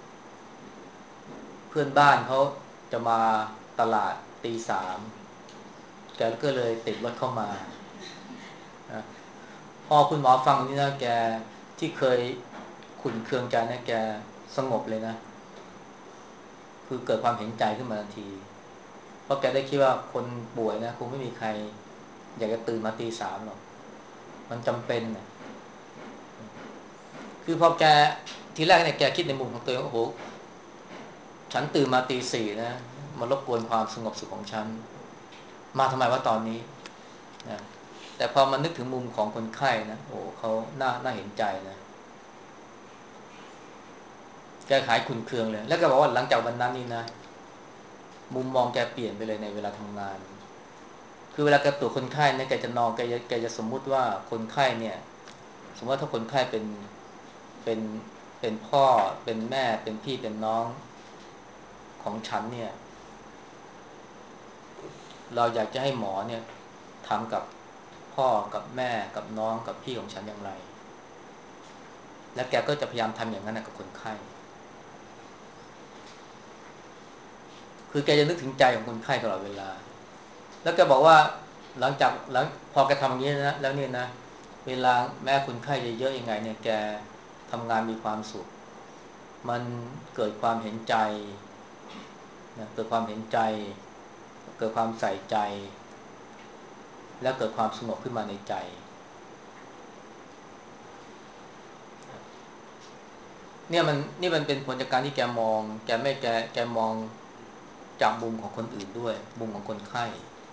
เพื่อนบ้านเขาจะมาตลาดตีสามแกก็เลยติดรถเข้ามานะพอคุณหมอฟังนี่นะแกที่เคยขุ่นเคืองใจนะแกสงบเลยนะคือเกิดความเห็นใจขึ้นมาทันทีเพราะแกได้คิดว่าคนป่วยนะคงไม่มีใครอยากจะตื่นมาตีสามหรอกมันจำเป็นนะคือพอแกทีแรกเนี่ยแกคิดในมุมของตัวเองโอ้โหฉันตื่นมาตีสี่นะมารบกวนความสงบสุขของฉันมาทำไมว่าตอนนี้นะแต่พอมานึกถึงมุมของคนไข้นะโอ้เขาน่าน่าเห็นใจนะแกหายขุ่นเคืองเลยแล้วก็บอกว่าหลังจากวันนั้นนี่นะมุมมองแกเปลี่ยนไปเลยในเวลาทำงานคือเวลาแกตรวจคนไข้เนี่ยแกจะนอนแกจะแกจะสมมุติว่าคนไข้เนี่ยสมมติว่าถ้าคนไข้เป็นเป็นเป็นพ่อเป็นแม่เป็นพี่เป็นน้องของฉันเนี่ยเราอยากจะให้หมอเนี่ยทำกับพ่อกับแม่กับน้องกับพี่ของฉันอย่างไรและแกก็จะพยายามทำอย่างนั้นกับคนไข้คือแกจะนึกถึงใจของคนไข้ตลอดเวลาแล้วแกบอกว่าหลังจากหลังพอแกทำอย่างนี้นะแล้วเนี่ยนะเวลาแม่คนไข้เยอะๆยังไงเนี่ยแกทำงานมีความสุขมันเกิดความเห็นใจนะเกิดความเห็นใจเกิดความใส่ใจแล้วเกิดความสงบขึ้นมาในใจเนี่ยมันนี่มันเป็นผลจากการที่แกมองแกไม่แกแกมองจากมุมของคนอื่นด้วยมุมของคนไข้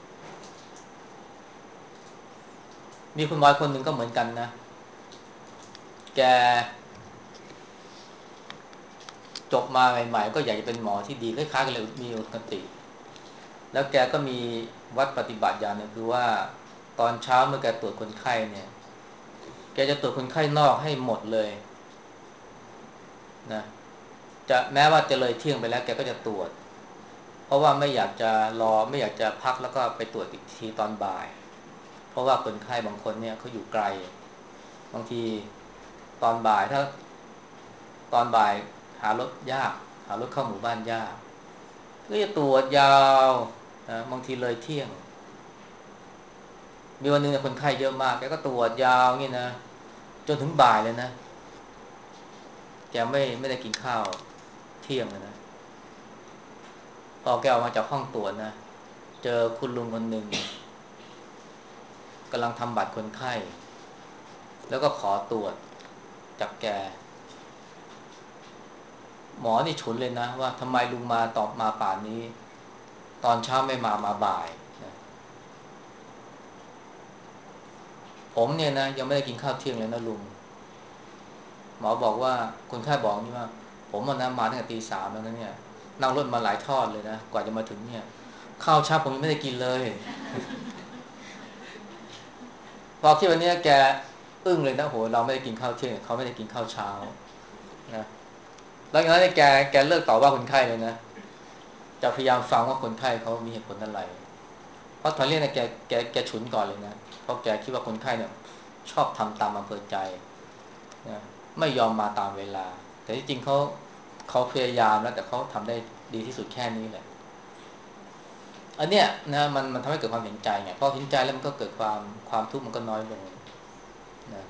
มีคุณหมอคนหนึ่งก็เหมือนกันนะแกจบมาใหม่ๆก็อยากจะเป็นหมอที่ดีคล้ายๆกันเลยมีอุดมคติแล้วแกก็มีวัดปฏิบัติอย่างหนึงคือว่าตอนเช้าเมื่อแกตรวจคนไข้เนี่ยแกจะตรวจคนไข้นอกให้หมดเลยนะจะแม้ว่าจะเลยเที่ยงไปแล้วแกก็จะตรวจเพราะว่าไม่อยากจะรอไม่อยากจะพักแล้วก็ไปตรวจอีกทีตอนบ่ายเพราะว่าคนไข้บางคนเนี่ยเขาอยู่ไกลบางทีตอนบ่ายถ้าตอนบ่ายหารถยากหารถเข้าหมู่บ้านยากก็จะตรวจยาวนะบางทีเลยเที่ยงมีวันหนึงคนไข้เยอะมากแกก็ตรวจยาวงี้นะจนถึงบ่ายเลยนะแกไม่ไม่ได้กินข้าวเที่ยงเลยนะพอแกออกมาจากห้องตรวจนะเจอคุณลุงคนหนึ่งกำลังทำบัตรคนไข้แล้วก็ขอตรวจจากแกหมอนี่ฉุนเลยนะว่าทำไมลุงมาตอบมาป่านนี้ตอนเช้าไม่มามาบ่ายนะผมเนี่ยนะยังไม่ได้กินข้าวเที่ยงเลยนะลุงหมอบอกว่าคนไข้บอกนี่ว่าผมวันนั้นมาตั้งแต่ตีสามแล้วนะเนี่ยนั่งรถมาหลายทอดเลยนะกว่าจะมาถึงเนี่ยข้าวเช้าผมยังไม่ได้กินเลยพอคิดวันนี้แกอึ้งเลยนะโหเราไม่ได้กินข้าวเที่ยงเขาไม่ได้กินข้าวเช้านะแล้วอย่างนั้นแกแกเลิกต่อว่าคนไข้เลยนะจะพยายามฟังว่าคนไข้เขามีเหตุผลอะไรเพราะตอนแรกเนี่ยแกแกแกฉุนก่อนเลยนะเพราะแกคิดว่าคนไข้เนี่ยชอบทำตามอำเภอใจนะไม่ยอมมาตามเวลาแต่ที่จริงเขาเขาพยายามแล้วแต่เขาทำได้ดีที่สุดแค่นี้แหละอันเนี้ยนะมันมันทำให้เกิดความเห็นใจไงพอเห็นใจแล้วมันก็เกิดความความทุกข์มันก็น้อยลงนะ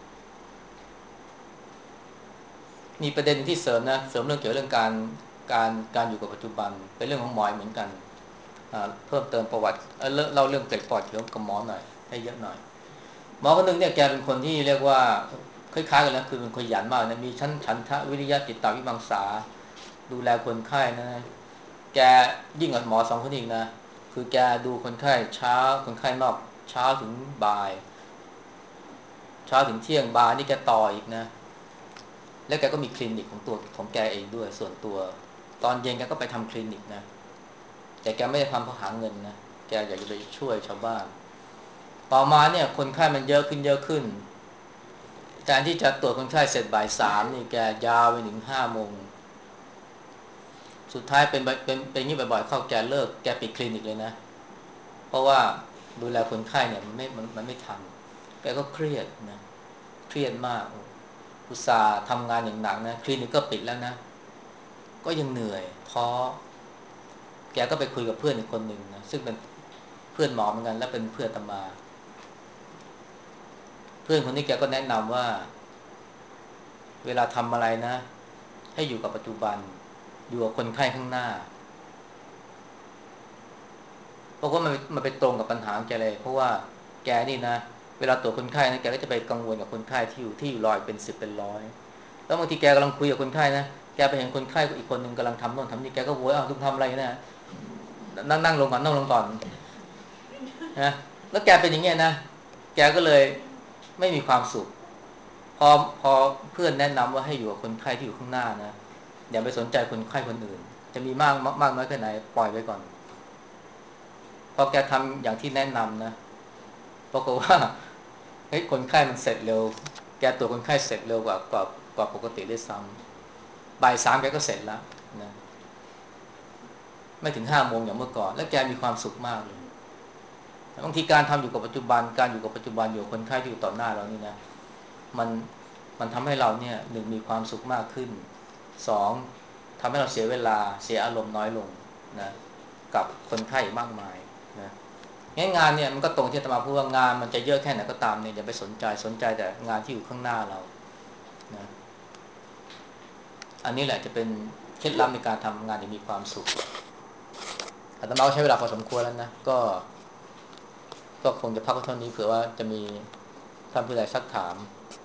มีประเด็นที่เสริมนะเสริมเรื่องเกี่ยวกับเรื่องการการการอยู่กับปัจจุบันเป็นเรื่องของหมอยเหมือนกันเพิ่มเติมประวัติเเล่าเล่าเรื่องเกร็ดประวัติเกี่ยวกับหมอหน่อยให้เยอะหน่อยหมอคนหนึ่งเนี่ยแกเป็นคนที่เรียกว่าคล้ายๆกันนะคือเป็นคนขยันมากนะมีชั้นฉันทะวิริยะจิตตวิมังสาดูแลคนไข้นะแกยิ่งกว่าหมอสองคนอีกนะคือแกดูคนไข้เช้าคนไข้นอกเช้าถึงบ่ายเช้าถึงเที่ยงบ่ายนี่แกต่ออีกนะแล้วแกก็มีคลินิกของตัวของแกเองด้วยส่วนตัวตอนเย็นแกก็ไปทำคลินิกนะแต่แกไม่ได้ทำเพราะหาเงินนะแกอยากจะไปช่วยชาวบ้านต่อมาเนี่ยคนไข้มันเยอะขึ้นเยอะขึ้นแทนที่จะตรวจคนไข้เสร็จบ่ายสามนี่แกยาวไปถึงห้าโมงสุดท้ายเป็นเป็นเป็นอย่างนี้บ่อยๆเข้าแกเลิกแกปิดคลินิกเลยนะเพราะว่าดูแลคนไข้เนี่ยมันไม่มันมันไม่ทันแกก็เครียดนะเครียดมากอุตส่าห์ทำงานอย่างหนักนะคลินิกก็ปิดแล้วนะก็ยังเหนื่อยท้อแกก็ไปคุยกับเพื่อนอีกคนหนึ่งนะซึ่งเป็นเพื่อนหมอเหมือนกันและเป็นเพื่อนอาตมาเพื่อนคนนี้แกก็แนะนำว่าเวลาทำอะไรนะให้อยู่กับปัจจุบันอยู่กับคนไข้ข้างหน้าเพราะว่ามันมันไปตรงกับปัญหาของแกเลยเพราะว่าแกนี่นะเวลาตรวจคนไข้นะแกก็จะไปกังวลกับคนไข้ที่อยู่ที่อยู่รอยเป็นสิบเป็นร้อยแล้วบางทีแกกำลังคุยกับคนไข้นะแกไปเห็นคนไข้อีกคนหนึ่งกำลังทำโน่นทำนี่แกก็โวยอ้าวลุงทำอะไรนะนั่งนั่งลงก่อนนั่งลงก่อนนะแล้วแกเป็นอย่างเงี้ยนะแกก็เลยไม่มีความสุขพอพอเพื่อนแนะนำว่าให้อยู่กับคนไข้ที่อยู่ข้างหน้านะอย่าไปสนใจคนไข้คนอื่นจะมีมากมากน้อยแค่ไหนปล่อยไว้ก่อนพอแกทำอย่างที่แนะนำนะปรากฏว่าเฮ้ยคนไข้มันเสร็จเร็วแกตรวจคนไข้เสร็จเร็วกว่ากว่ากว่าปกติด้วยซ้ำบ่ายสามแกก็เสร็จแล้วนะไม่ถึงห้าโมงอย่างเมื่อก่อนแล้วแกมีความสุขมากเลยบางทีการทำอยู่กับปัจจุบันการอยู่กับปัจจุบันอยู่กับคนไข้ที่อยู่ต่อหน้าเรานี่นะมันมันทำให้เราเนี่ยหนึ่งมีความสุขมากขึ้นสองทำให้เราเสียเวลาเสียอารมณ์น้อยลงนะกับคนไข้มากมายนะงั้นงานเนี่ยมันก็ตรงที่อาตมาพูดว่างานมันจะเยอะแค่ไหนก็ตามเนี่ยอย่าไปสนใจสนใจแต่งานที่อยู่ข้างหน้าเรานะอันนี้แหละจะเป็นเคล็ดลับในการทำงานอย่างมีความสุขอาตมาก็ใช้เวลาพอสมควรแล้วนะก็ก็คงจะพักไว้เท่านี้เผื่อว่าจะมีท่านผู้ใดซักถาม